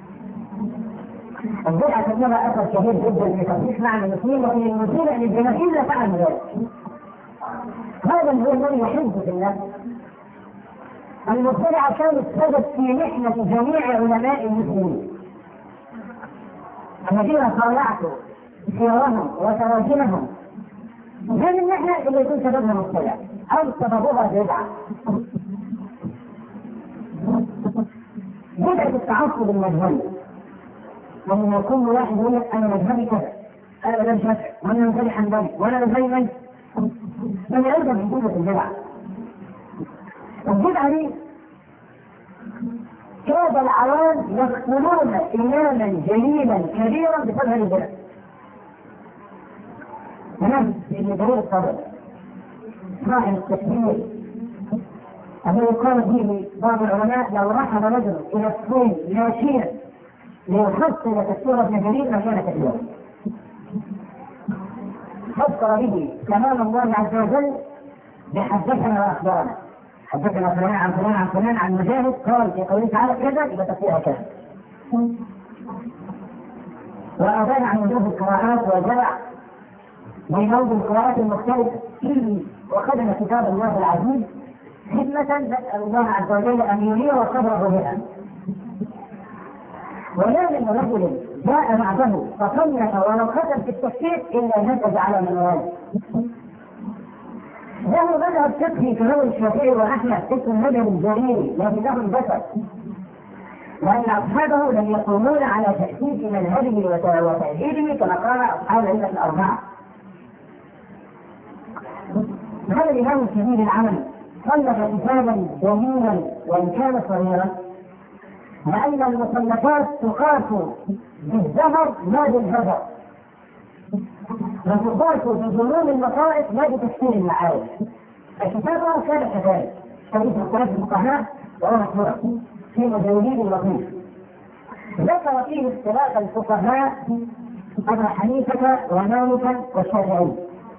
البدعة لها أثر كبير جدا في تصحيح معنى المسلمين وفي المسلمين أن الجماهير لا تعلم ذلك. هذا هو الذي يحب في الناس. المبتدعة كانت سبب في محنة جميع علماء المسلمين الذين طالعتوا سيرهم وتراجمهم. هذه المحنة اللي يكون سببها مبتدع أو سببها بدعة. بدعة التعصب المذهبي ومن يكون واحد يقول لك أنا مذهبي كذا أنا مذهبي شافعي وأنا مذهبي حنبلي وأنا مذهبي من من يرجع من جملة البدعة. البدعة دي كاد العوام يقتلون إماما جليلا كبيرا بسبب هذه البدعة. هناك ابن جرير الطبري صاحب التفسير الذي قال فيه بعض العلماء لو رحل رجل إلى الصين ماشيا ليحصل تفسير ابن جرير لكان كثيرا. فسر به كلام الله عز وجل بحدثنا وأخبارنا. حدثنا فلان عن فلان عن فلان عن مجاهد قال في قوله تعالى كذا يبقى تفسيرها كذا. وأبان عن وجوه القراءات وجمع بين القراءات المختلفة وخدم كتاب الله العزيز خدمة نسأل الله عز وجل أن ينير صدره بها. ولا من رجل جاء بعده فصنف ولو كتب في التفسير إلا نتج على منوال. له مذهب فقهي كله الشافعي وأحمد اسم المذهب الجليل لكنه البشر، وأن أصحابه لم يقومون على تأسيس مذهبه وتأثيره كما قال أصحاب الأئمة الأربعة. هذا الإمام الكبير العمل صنف كتابا جميلا وإن كان صغيرا، لأن المصنفات تقاس بالزهر لا بالهدر، وتقاس بظنون المصائب لا بتفسير المعارف. الكتاب كان كذلك حديث اختلاف الفقهاء وهو مشهور في مجلد لطيف ذكر فيه اختلاف الفقهاء أبا حنيفة ومالكا والشافعي.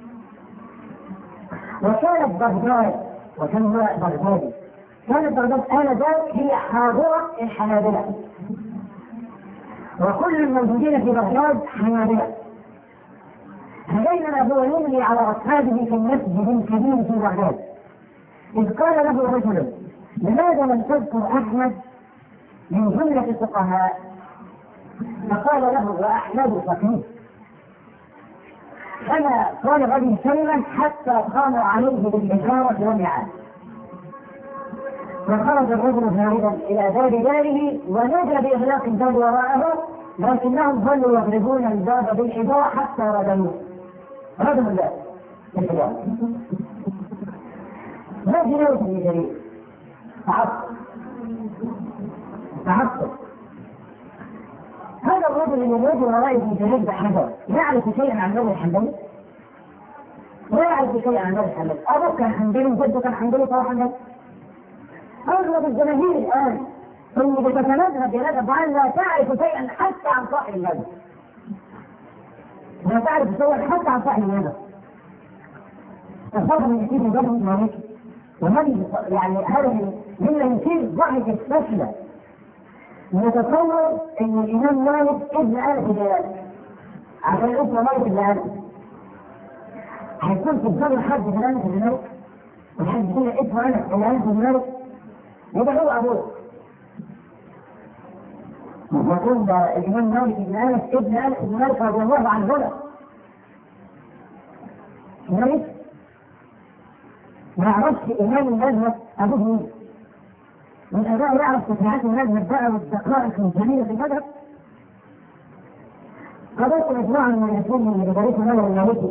وكانت بغداد وكان هو بغدادي كانت بغداد آنذاك هي حاضرة الحنابلة، وكل الموجودين في بغداد حنابلة. هذين هو يملي على أصحابه في المسجد الكبير في بغداد، إذ قال له رجل: لماذا لم تذكر أحمد من جملة الفقهاء؟ فقال له: وأحمد فقيه. فما قال غد سلما حتى قاموا عليه بالحجارة والنعال. وخرج الرجل هاربا إلى باب داره ونادى بإغلاق الباب وراءه، لكنهم ظلوا يضربون الباب بالحجارة حتى ردموه. ردموا الباب بالحجارة. ما جنوت من جريء تعصب تعصب. هذا الرجل الذي وراء ابن جرير بحجر يعرف شيئا عن ابن الحنبلي؟ لا يعرف شيئا عن ابن الحنبلي. أبوه كان حنبلي، جده كان حنبلي، فهو حنبلي. أغلب الجماهير الآن اللي بتتمذهب بهذا الضعيف لا تعرف شيئا حتى عن صاحب المذهب، لا تعرف شيئا حتى عن صاحب المذهب. الفرق من يصير مذهب مالكي ومن يعني هذا مما يصير ضعف الفشل. نتصور ان الامام مالك ابن انس بن عشان اسمه مالك ابن انس هيكون في الزمن حد من انس بن مالك وحد يقول اسمه انس ابن انس بن مالك يبقى هو ابوه. يقول الامام مالك ابن انس ابن انس بن مالك رضي الله عنه مالك ما يعرفش امام المذهب ابوه مين؟ من أداء يعرف تفاعات المذهب بقى والدقائق الجميلة في المذهب. قضيت مجموعة من المسلمين اللي بدرسوا المذهب المالكي،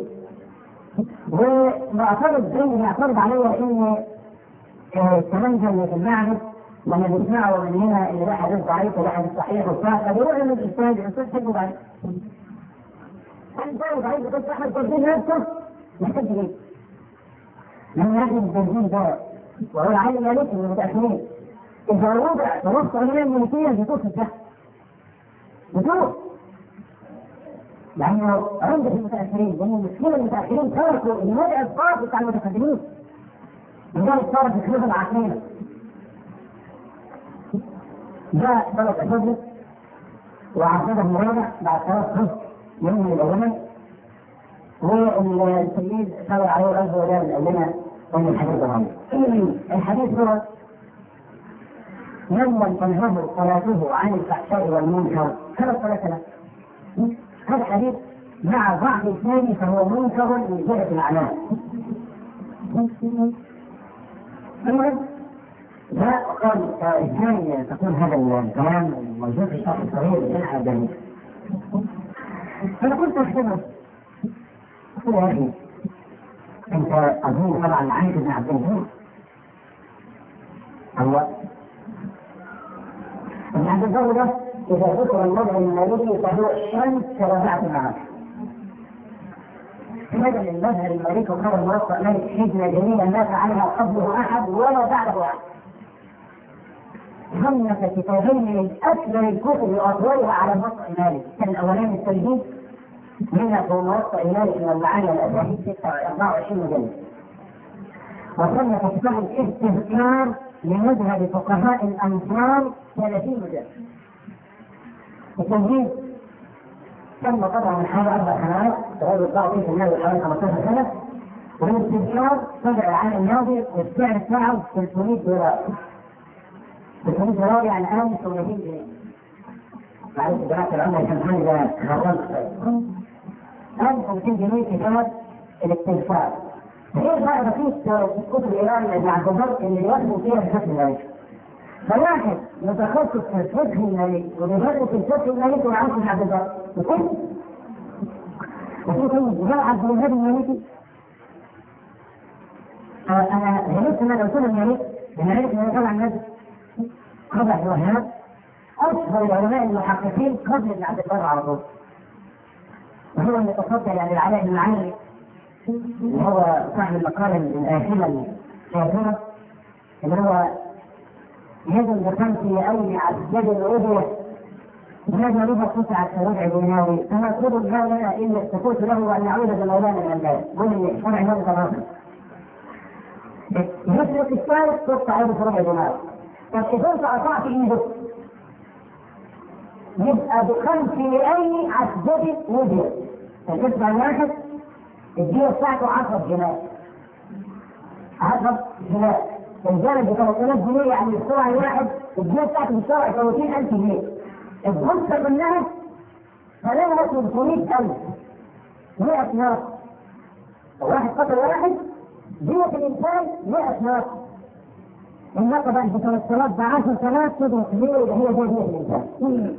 ومعترض زي يعترض عليا إن التمنجل في المعهد لما بيسمعوا مننا إن ده حديث ضعيف وده حديث صحيح وبتاع، فبيروحوا من الأستاذ الأستاذ حلو ضعيف. حديث ضعيف بس أحد تنزيل نفسه محتاج ليه؟ لما يحدث التنزيل ده وهو العالم مالكي من المتأخرين إذا وضع تنص علينا الملكية بتوصف ده بتوصف، لأنه عندك المتأخرين لأن المسلمين المتأخرين تركوا الوضع الصافي بتاع المتقدمين، لذلك صارت الخلافة العقلية. جاء ثلاث أسباب وعقده مرابع بعد ثلاث خمس يوم من الأولين، والسيد صلى عليه الأرض ودار قال لنا أن الحديث عنه. الحديث هو: من لم تنهه صلاته عن الفحشاء والمنكر فلا صلاة له. هذا حديث مع ضعف الثاني فهو منكر من جهة الأعمال. المهم لا قال ازاي تكون هذا الكلام موجود في الشرح الصغير للشرح الجميل. أنا كنت أحسبه أقول يا أخي أنت أظن طبعا عايز ابن عبد الجليل هو ابن عبد الجليل ده إذا ذكر المذهب المالكي فهو الشمس كرافعة النهار. هذا المذهب المالكي وهذا الموقع مالك حجة جميلة ما فعلها قبله أحد ولا بعده أحد. صنف كتابين من أكبر الكتب وأطولها على الموقع المالكي، كان الأولاني التجديد منها هو موقع مالك من المعاني والأسانيد أربعة وعشرين مجلد، وصنف كتاب الاستذكار لمذهب فقهاء الأمصار ثلاثين مجلد. التمهيد تم طبعا من حوالي أربع سنوات تغير الطاعة في المال حوالي خمسة عشر سنة، والاستذكار طبع العام الماضي والسعر بتاعه ثلاثمائة دولار. ثلاثمائة دولار يعني الآن ثمانين جنيه. معلش جماعة العمل كان حاجة خرجت ألف ومئتين جنيه في سنة الاستنفار. ايه بقى بسيط في الكتب الايران اللي عند الضبط اللي يوصلوا فيها الفقه المالي؟ فواحد متخصص في الفقه المالي وبيدرس الفقه المالي ويعرف عند الضبط وكل وفي طيب جاء عبد الوهاب المالكي. انا غلطت ان انا قلت لهم المالكي لان عرفت ان طبعا الناس قبل عبد الوهاب اشهر العلماء المحققين قبل ابن عبد البر على طول. وهو اللي تصدر يعني العلاء بن العامري وهو صاحب المقالة الآخرة الشاهرة اللي هو يجب بكم في أي عدد الأضوية هذا ربع قطعة ربع ديناري فما تقول هذا إلا السكوت له وأن نعود بمولانا من الله قل لي شرع هذا تناقض. مثل الثالث قطعة ربع دينار. طب إذا أنت قطعت إيده يبقى بكم في أي عدد وجه فالقطعة الواحد الدية بتاعته عشرة جنيه عشرة جنيه الجانب ب ثلاث آلاف جنيه يعني الشرع الواحد الدية بتاعته في الشرع ثلاثين ألف جنيه الخمسة كلها ثلاثة ثلاثمئة ألف مئة ناقة واحد قتل واحد دية الإنسان مئة ناقة الناقة بقى ب ثلاث آلاف ب عشرة آلاف تدرك ليه هي دية الإنسان.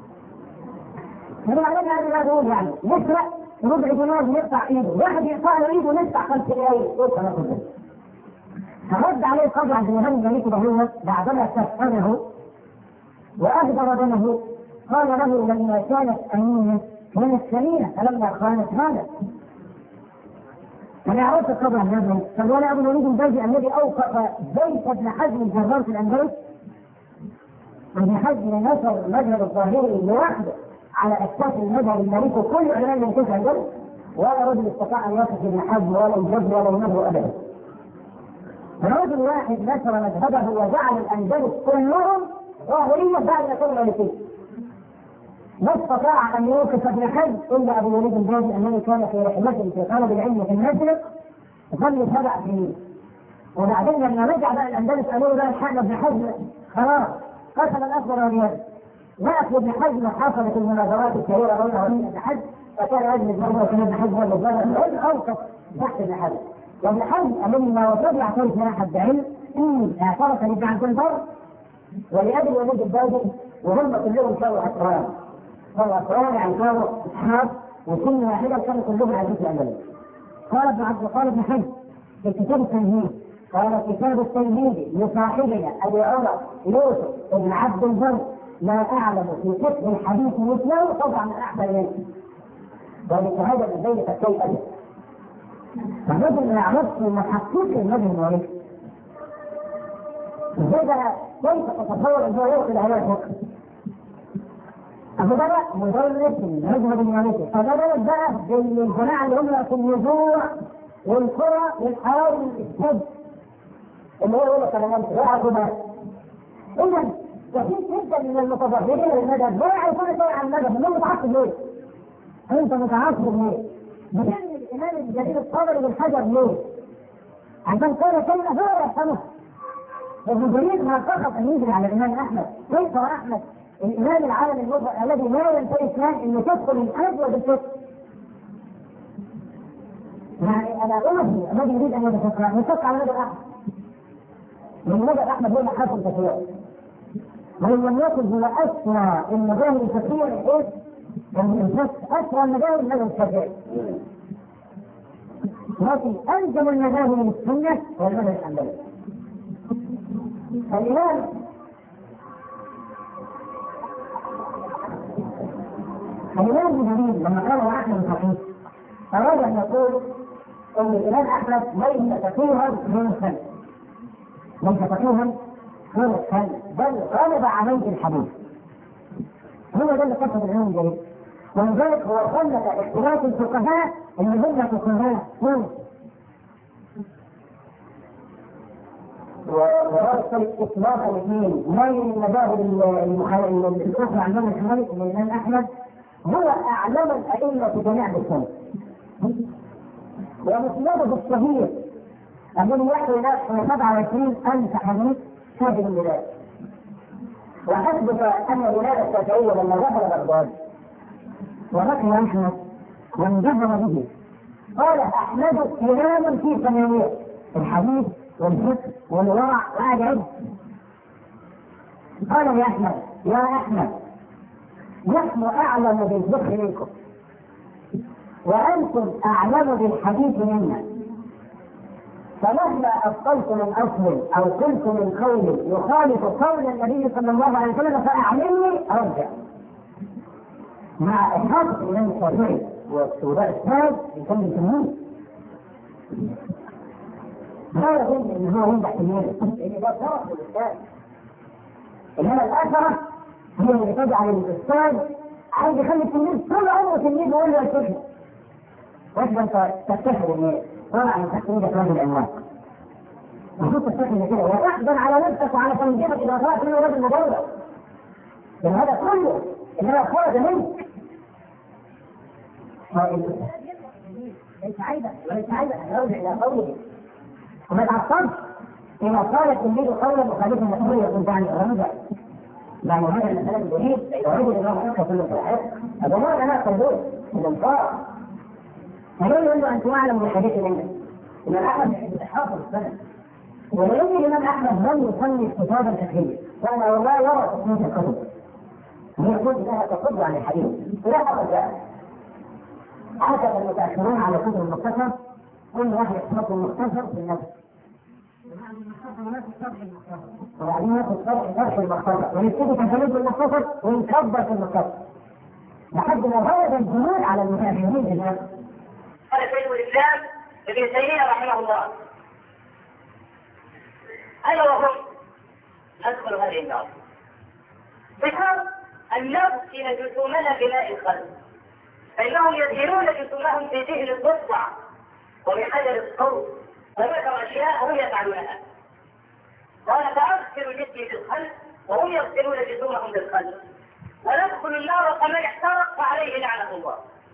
فده علينا هذا يقول يعني نسرق ربع دينار نقطع ايده، واحد يقطع له ايده نقطع خمس دقايق، قلت انا كده. فرد عليه القاضي عبد الوهاب المالكي ده بعدما استفهمه واهدر دمه قال له لما كانت امينه كانت سليمه فلما خانت هذا. انا عرفت القاضي عبد الوهاب قال ولا ابو الوليد الباجي الذي اوقف بيت ابن حزم الجرار في الاندلس. ابن حزم نشر المذهب الظاهري لوحده على اساس المذهب المالكي وكل علماء اللي كنت عندهم ولا رجل استطاع ان يصف ابن حزم ولا يجب ولا ينبه ابدا. رجل واحد نشر مذهبه وجعل الاندلس كلهم ظاهريه بعد ما كانوا مالكيه. ما استطاع ان يوقف ابن حزم الا ابو الوليد الباجي الذي كان في رحلته في طلب العلم في المسجد ظل سبع سنين. وبعدين لما رجع بقى الاندلس قالوا له الحق ابن حزم خلاص قتل الاكبر والرياض. وقف ابن حزم حصلت المناظرات الكبيره بينه وبين ابن حزم فكان يجلس برضه وكان ابن حزم والمجرد اوقف تحت ابن حزم. وابن حزم لما وصل يعترف مناحه بعلم اعترف لابن عبد البر ولابي الوليد الباجي وهم كلهم كانوا اسرار. كانوا اسرار يعني كانوا اصحاب وسن واحده كانوا كلهم على ذكر الاندلس. قال ابن عبد قال ابن حزم في كتاب التمهيد قال كتاب التمهيد لصاحبنا ابي عمر يوسف بن عبد البر لا اعلم في فقه الحديث مثله طبعا من احسن منه. ذلك هذا من بين فتي ابي. فالرجل ما يعرفش محقق المذهب المالكي. إذا كيف تتصور أن هو يأخذ على الفقه؟ فبدأ مدرس المذهب المالكي، فبدأ بقى بالجماعة اللي هم في النزوع والقرى والحواري والإسهاد اللي هو يقول لك أنا مالكي وعقبات. إذا كثير جدا من المتظاهرين للمذهب لا يعرفون شيئا عن المذهب، انهم متعصب ليه؟ انت متعصب ليه؟ بتعمل الامام الجليل الطبري بالحجر ليه؟ عشان كان كلمه هو يفهمه. ابن جرير ما فقط ان يجري على الامام احمد، كيف احمد الامام العالم المطلق الذي لا ينتهي اسلام انه تدخل الاسود الفقه. يعني انا اؤمن الذي يريد ان يتفقه يتفق على مذهب احمد. من مذهب احمد هو محاكم كثيره. ومن لم يكن هو أسرى المذاهب الفقهية الإيه؟ أسرى المذاهب المذهب الشافعي. لكن ألزم المذاهب من السنة والمذهب الحنبلي. الإمام الإمام ابن جرير لما قال أحمد صحيح أراد أن يقول أن الإمام أحمد ليس فقيها من السنة. ليس فقيها هو الكلام بل غلب عليه الحديث. هو ده اللي قصد العلم الجديد. ولذلك هو خلف اختلاف الفقهاء اللي هم فقهاء سوء. ورسل اطلاق الاثنين ميل المذاهب الكفر عن مذهب الحنبلي الامام احمد هو اعلم الائمه في جميع السنه. ومسنده الصحيح الذي يحوي نفسه سبعة وعشرين ألف حديث ثابت من ذلك. وحدث أن الإمام الشافعي لما دخل بغداد وبكي أحمد وانجذب به قال أحمد إمام في ثمانية الحديث والفقه والورع وقعد يعد. قال يا أحمد يا أحمد نحن أعلم بالفقه منكم وأنتم أعلم بالحديث منا، فمهما أبطلت من أصل أو قلت من قول يخالف قول النبي صلى الله عليه وسلم فأعلمني أرجع. مع إحاطة الإمام الشافعي والسوداء الثالث يكمل تنين لا يظن إن هو ينجح تنين لأن ده شرف للأستاذ. إنما الآخرة هي اللي تجعل الأستاذ عايز يخلي التلميذ طول عمره تلميذ ويقول له يا واجب أنت تفتخر إن طالع من تحت إيدك راجل عملاق. المفروض تفتخر كده وتحزن على نفسك وعلى تنجيبك إذا طلعت منه راجل مدرب. لأن هذا كله إنما خرج منك. ليس عيبا وليس عيبا أن يرجع إلى قوله وما تعصبش إذا قال التلميذ قولا مخالفا لقوله يكون عني رمزا. يعني هذا المسألة الجديد يعود الإمام أحمد كله في الحياة. هذا ما أنا أقول الإنصاف. فلن يقول له أنتم أعلم من الحديث منك. الإمام أحمد حافظ السنة ولأن الإمام أحمد لم يصنف كتابا فقهيا كان والله يرى تصنيف الكتب ويقول لها تصد عن الحديث ولا حفظ ذلك. عكف المتأخرون على كتب المختصر كل واحد يحفظ المختصر في النفس وبعدين ياخذ شرح شرح المختصر ويبتدي تجريد المختصر ويكبر في المختصر لحد ما غلب الجنود على المتأخرين في النفس. قال شيخ الإسلام ابن تيمية رحمه الله أنا وهم ندخل هذه النار بشرط أن نغسل جسومنا بماء الخل فإنهم يدهنون جسومهم بدهن الضفدع وبحجر الصوت وذكر أشياء هم يفعلونها. قال فأغسل جسمي بالخل وهم يغسلون جسومهم بالخل وندخل النار فمن احترق فعليه لعنة الله.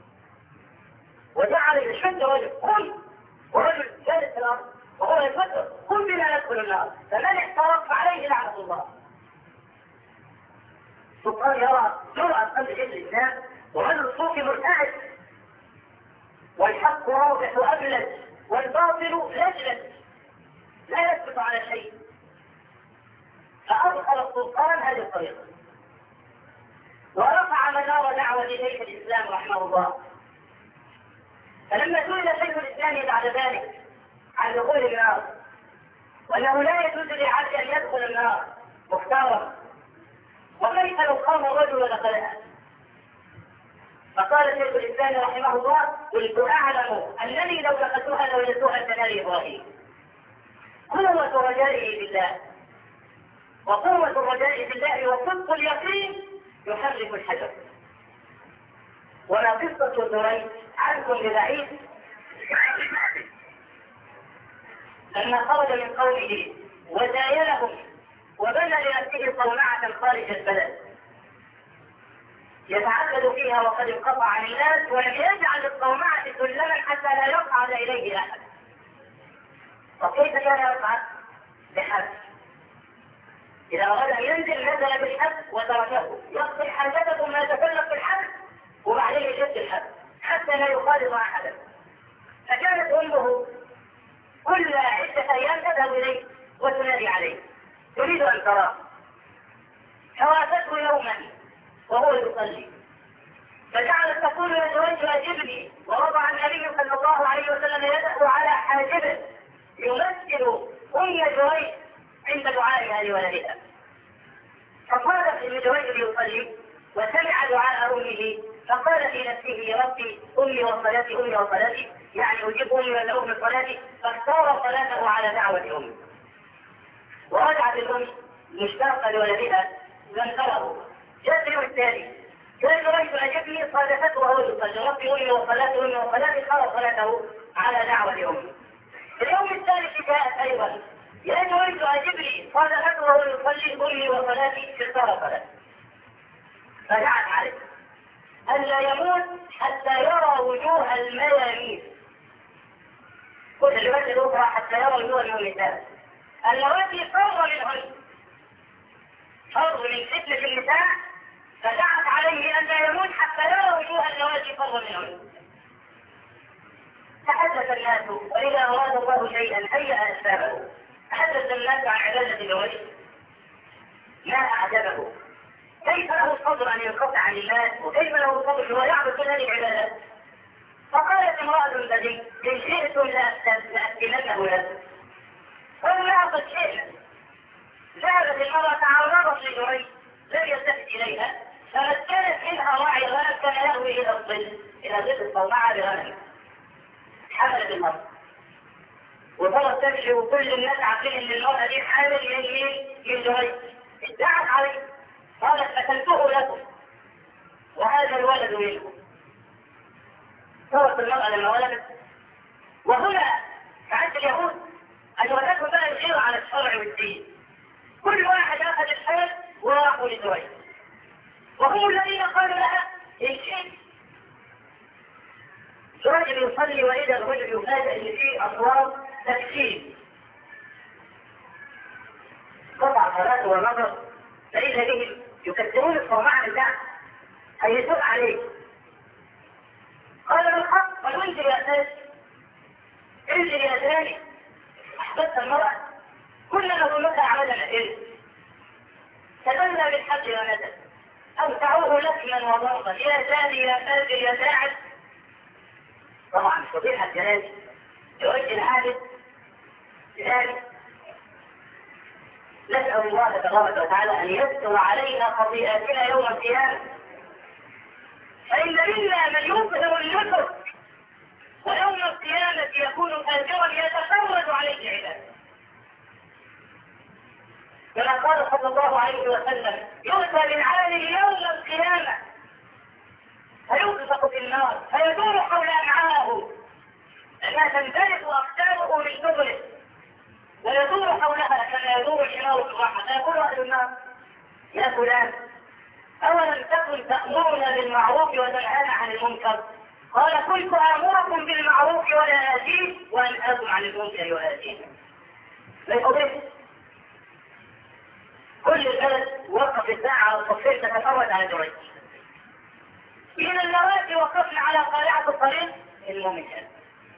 وجعل يشد رجل قل ورجل جالس في الأرض وهو يفكر قل بما ندخل النار فمن احترق فعليه لعنة الله. سلطان يرى جرأة قلب جسم الإنسان ورجل الصوفي مرتعد والحق واضح وأبلج والباطل لجلج لا يثبت على شيء. فأدخل السلطان هذه الطريقة ورفع منار دعوة شيخ الإسلام رحمه الله. فلما سئل شيخ الإسلام بعد ذلك عن دخول النار وأنه لا يجوز لعبد أن يدخل النار مختارا وكيف لو قام الرجل ودخلها، فقال شيخ الإسلام رحمه الله قلت أعلم أنني لو دخلتها لوجدتها كنار إبراهيم. قوة رجائه بالله وقوة الرجاء بالله وصدق اليقين يحرك الحجر. ولا قصة دريد عنكم ببعيد لما خرج من قومه وزايلهم وبنى لنفسه صومعة خارج البلد يتعبد فيها وقد انقطع عن الناس ولم يجعل الصومعة سلما حتى لا يصعد إليه أحد. وكيف كان يصعد؟ بحبل. إذا أراد أن ينزل نزل بالحبل وتركه يقضي حاجته ثم يتكلم بالحبل وبعدين يشد الحبل حتى لا يخالط أحدا. فكانت أمه كل عدة أيام تذهب إليه وتنادي عليه تريد أن تراه. حواسته يوما وهو يصلي فجعلت تقول يا جريج أجبني ووضع النبي صلى الله عليه وسلم يده على حاجبه يمثل أم جريج عند دعائها لولدها. فقالت ابن جريج يصلي وسمع دعاء أمه فقال في نفسه يا ربي أمي وصلاتي أمي وصلاتي يعني أجيب أمي ولا أم صلاتي فاختار صلاته على دعوة أمي. ورجعت الأم مشتاقة لولدها لم تره. جاءت اليوم التالي كان جريج أجبني صادفته وهو يصلي ربي أمي وصلاتي أمي وصلاتي اختار صلاته على دعوة أمي. اليوم الثالث جاءت أيضا يا جريج أجبني صادفته وهو يصلي أمي وصلاتي اختار صلاته. فرجعت عليه ألا يموت حتى يرى وجوه الميامين. كل الروايات الأخرى حتى يرى وجوه الميتات اللواتي فر منهن فرض من فتنة النساء فدعت عليه أن لا يموت حتى يرى وجوه الزواج فرض منهن. تحدث الناس وإذا أراد الله شيئا هيأ أسبابه. تحدث الناس عن عبادة الزواج ما أعجبه، كيف له الصبر أن ينقطع عن الناس وكيف له الصبر هو يعبد كل هذه العبادات. فقالت امرأة الذي إن شئتم لأسكننه لكم. قالوا لا قد شئنا. ذهبت المرأة تعرضت لجريج لم يلتفت إليها فمكنت منها راعي غنم كان يهوي إلى الظل إلى ظل الصومعة بغنم. حملت المرأة وظلت تمشي وكل الناس عارفين ان المرأة دي حامل من مين؟ من جريج. ادعت عليه قالت قتلته لكم وهذا الولد منكم. صورت المرأة لما ولدت. وهنا فعند اليهود أن ولدهم بقى يشيروا على الشرع والدين. كل واحد أخذ الحال وراحوا لجريج وهم الذين قالوا لها إن شئت. رجل يصلي وإذا الرجل يفاجئ ان فيه أصوات تكسير. قطع صلاته ونظر فإذا بهم يكسرون الصومعة بتاعه هيسوق عليه. قال له الحق قال انزل يا أساس انزل يا ثاني. أحببت المرأة كل نظمتها عملنا إيه تبنى بالحج ونزل أمتعوه لكما وضربا يا ثاني يا فاجر يا داعس. طبعا فضيحة الجلال يؤدي العابد لذلك نسأل الله تبارك وتعالى أن يستر علينا خطيئاتنا يوم القيامة. فإن منا من يظهر النصر ويوم القيامة يكون فاجرا يتفرد عليه عباده. كما قال صلى الله عليه وسلم يؤتى بالعالم يوم القيامة فيوقف في النار فيدور حول أمعاءه لأنها تندلق أقدامه من شغله ويدور حولها كما يدور الحمار في الرحمة فيقول أهل النار يا فلان أولم تكن تأمرنا بالمعروف وتنهانا عن المنكر؟ قال كنت آمركم بالمعروف ولا آتيه وأنهاكم عن المنكر وآتيه. ليقضيه كل البلد وقف الساعة والتصفير تتفرد على جريج. من اللواتي وقفنا على قارعة الطريق الممكن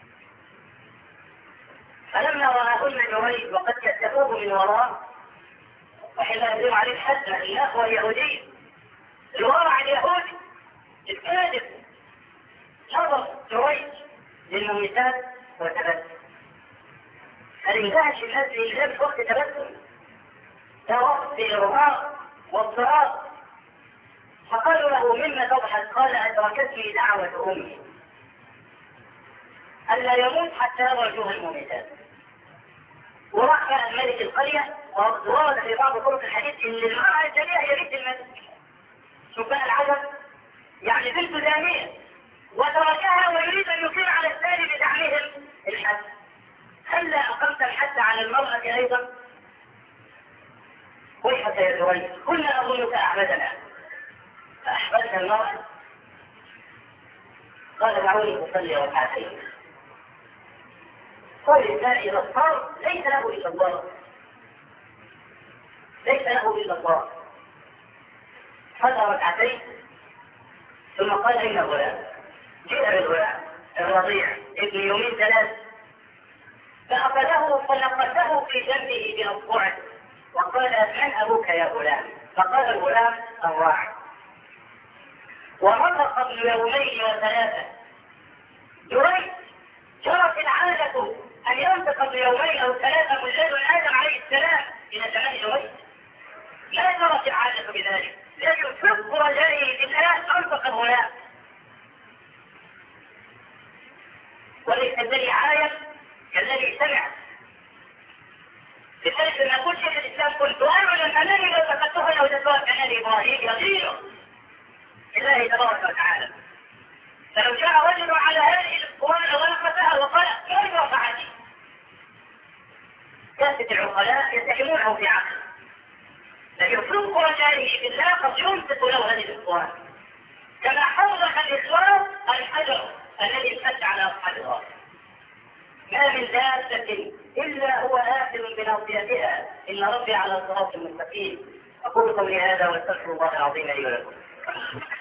فلما رآهن جريج وقد كتبوه من وراء وحين يدير عليه الحد الناس هو اليهودي الورع اليهودي الكاذب نظر جريج للمميتات وتبسم. فلنجاش الناس لإنجاب في وقت تبسم ده وقت الرهاق والضراط. فقالوا له مما تضحك؟ قال أدركتني دعوة أمي ألا يموت حتى يرى وجوه المميتات. وراح بقى الملك القرية وورد في بعض طرق الحديث ان المرأة الجريئة هي بنت الملك. شوف بقى العجب يعني بنت زانية وتركها ويريد ان يقيم على الثاني بدعمهم الحد. هلا اقمت الحد على المرأة ايضا؟ ويحك يا جريج كنا اظنك اعبدنا فاحببت المرأة. قال دعوني اصلي ركعتين. قال الإنسان إذا اضطر ليس له إلا الله ليس له إلا الله. صلى ركعتين ثم قال إن الغلام جاء بالغلام الرضيع ابن يومين ثلاث فأخذه فنقته في جنبه بأصبعه وقال من أبوك يا غلام؟ فقال الغلام الراعي. ورفق ابن يومين وثلاثة. جريج جرت العادة أن ينطق بيومين أو ثلاثة مجلد آدم عليه السلام إلى زمان جريج. لا جرت العادة بذلك لكن صدق رجائه بالآن أنطق الغلام. وليس الذي عاين كالذي سمع. لذلك لما قلت شيخ الإسلام قلت أعلم أنني لو فقدتها لو تسوى كان إبراهيم يغيره الله تبارك وتعالى. فلو جاء رجل على هذه القرآن ولقتها وقال كيف رفعتي؟ كافة العقلاء يتهمونه في عقل لكن صدق رجائه بالله قد ينطق له هذه القرآن كما حوضح الإسلام الحجر الذي امتد على أصحاب الأرض. ما من دابة إلا هو آخذ بناصيتها إن ربي على صراط مستقيم. أقول قولي هذا واستغفر الله العظيم لي ولكم.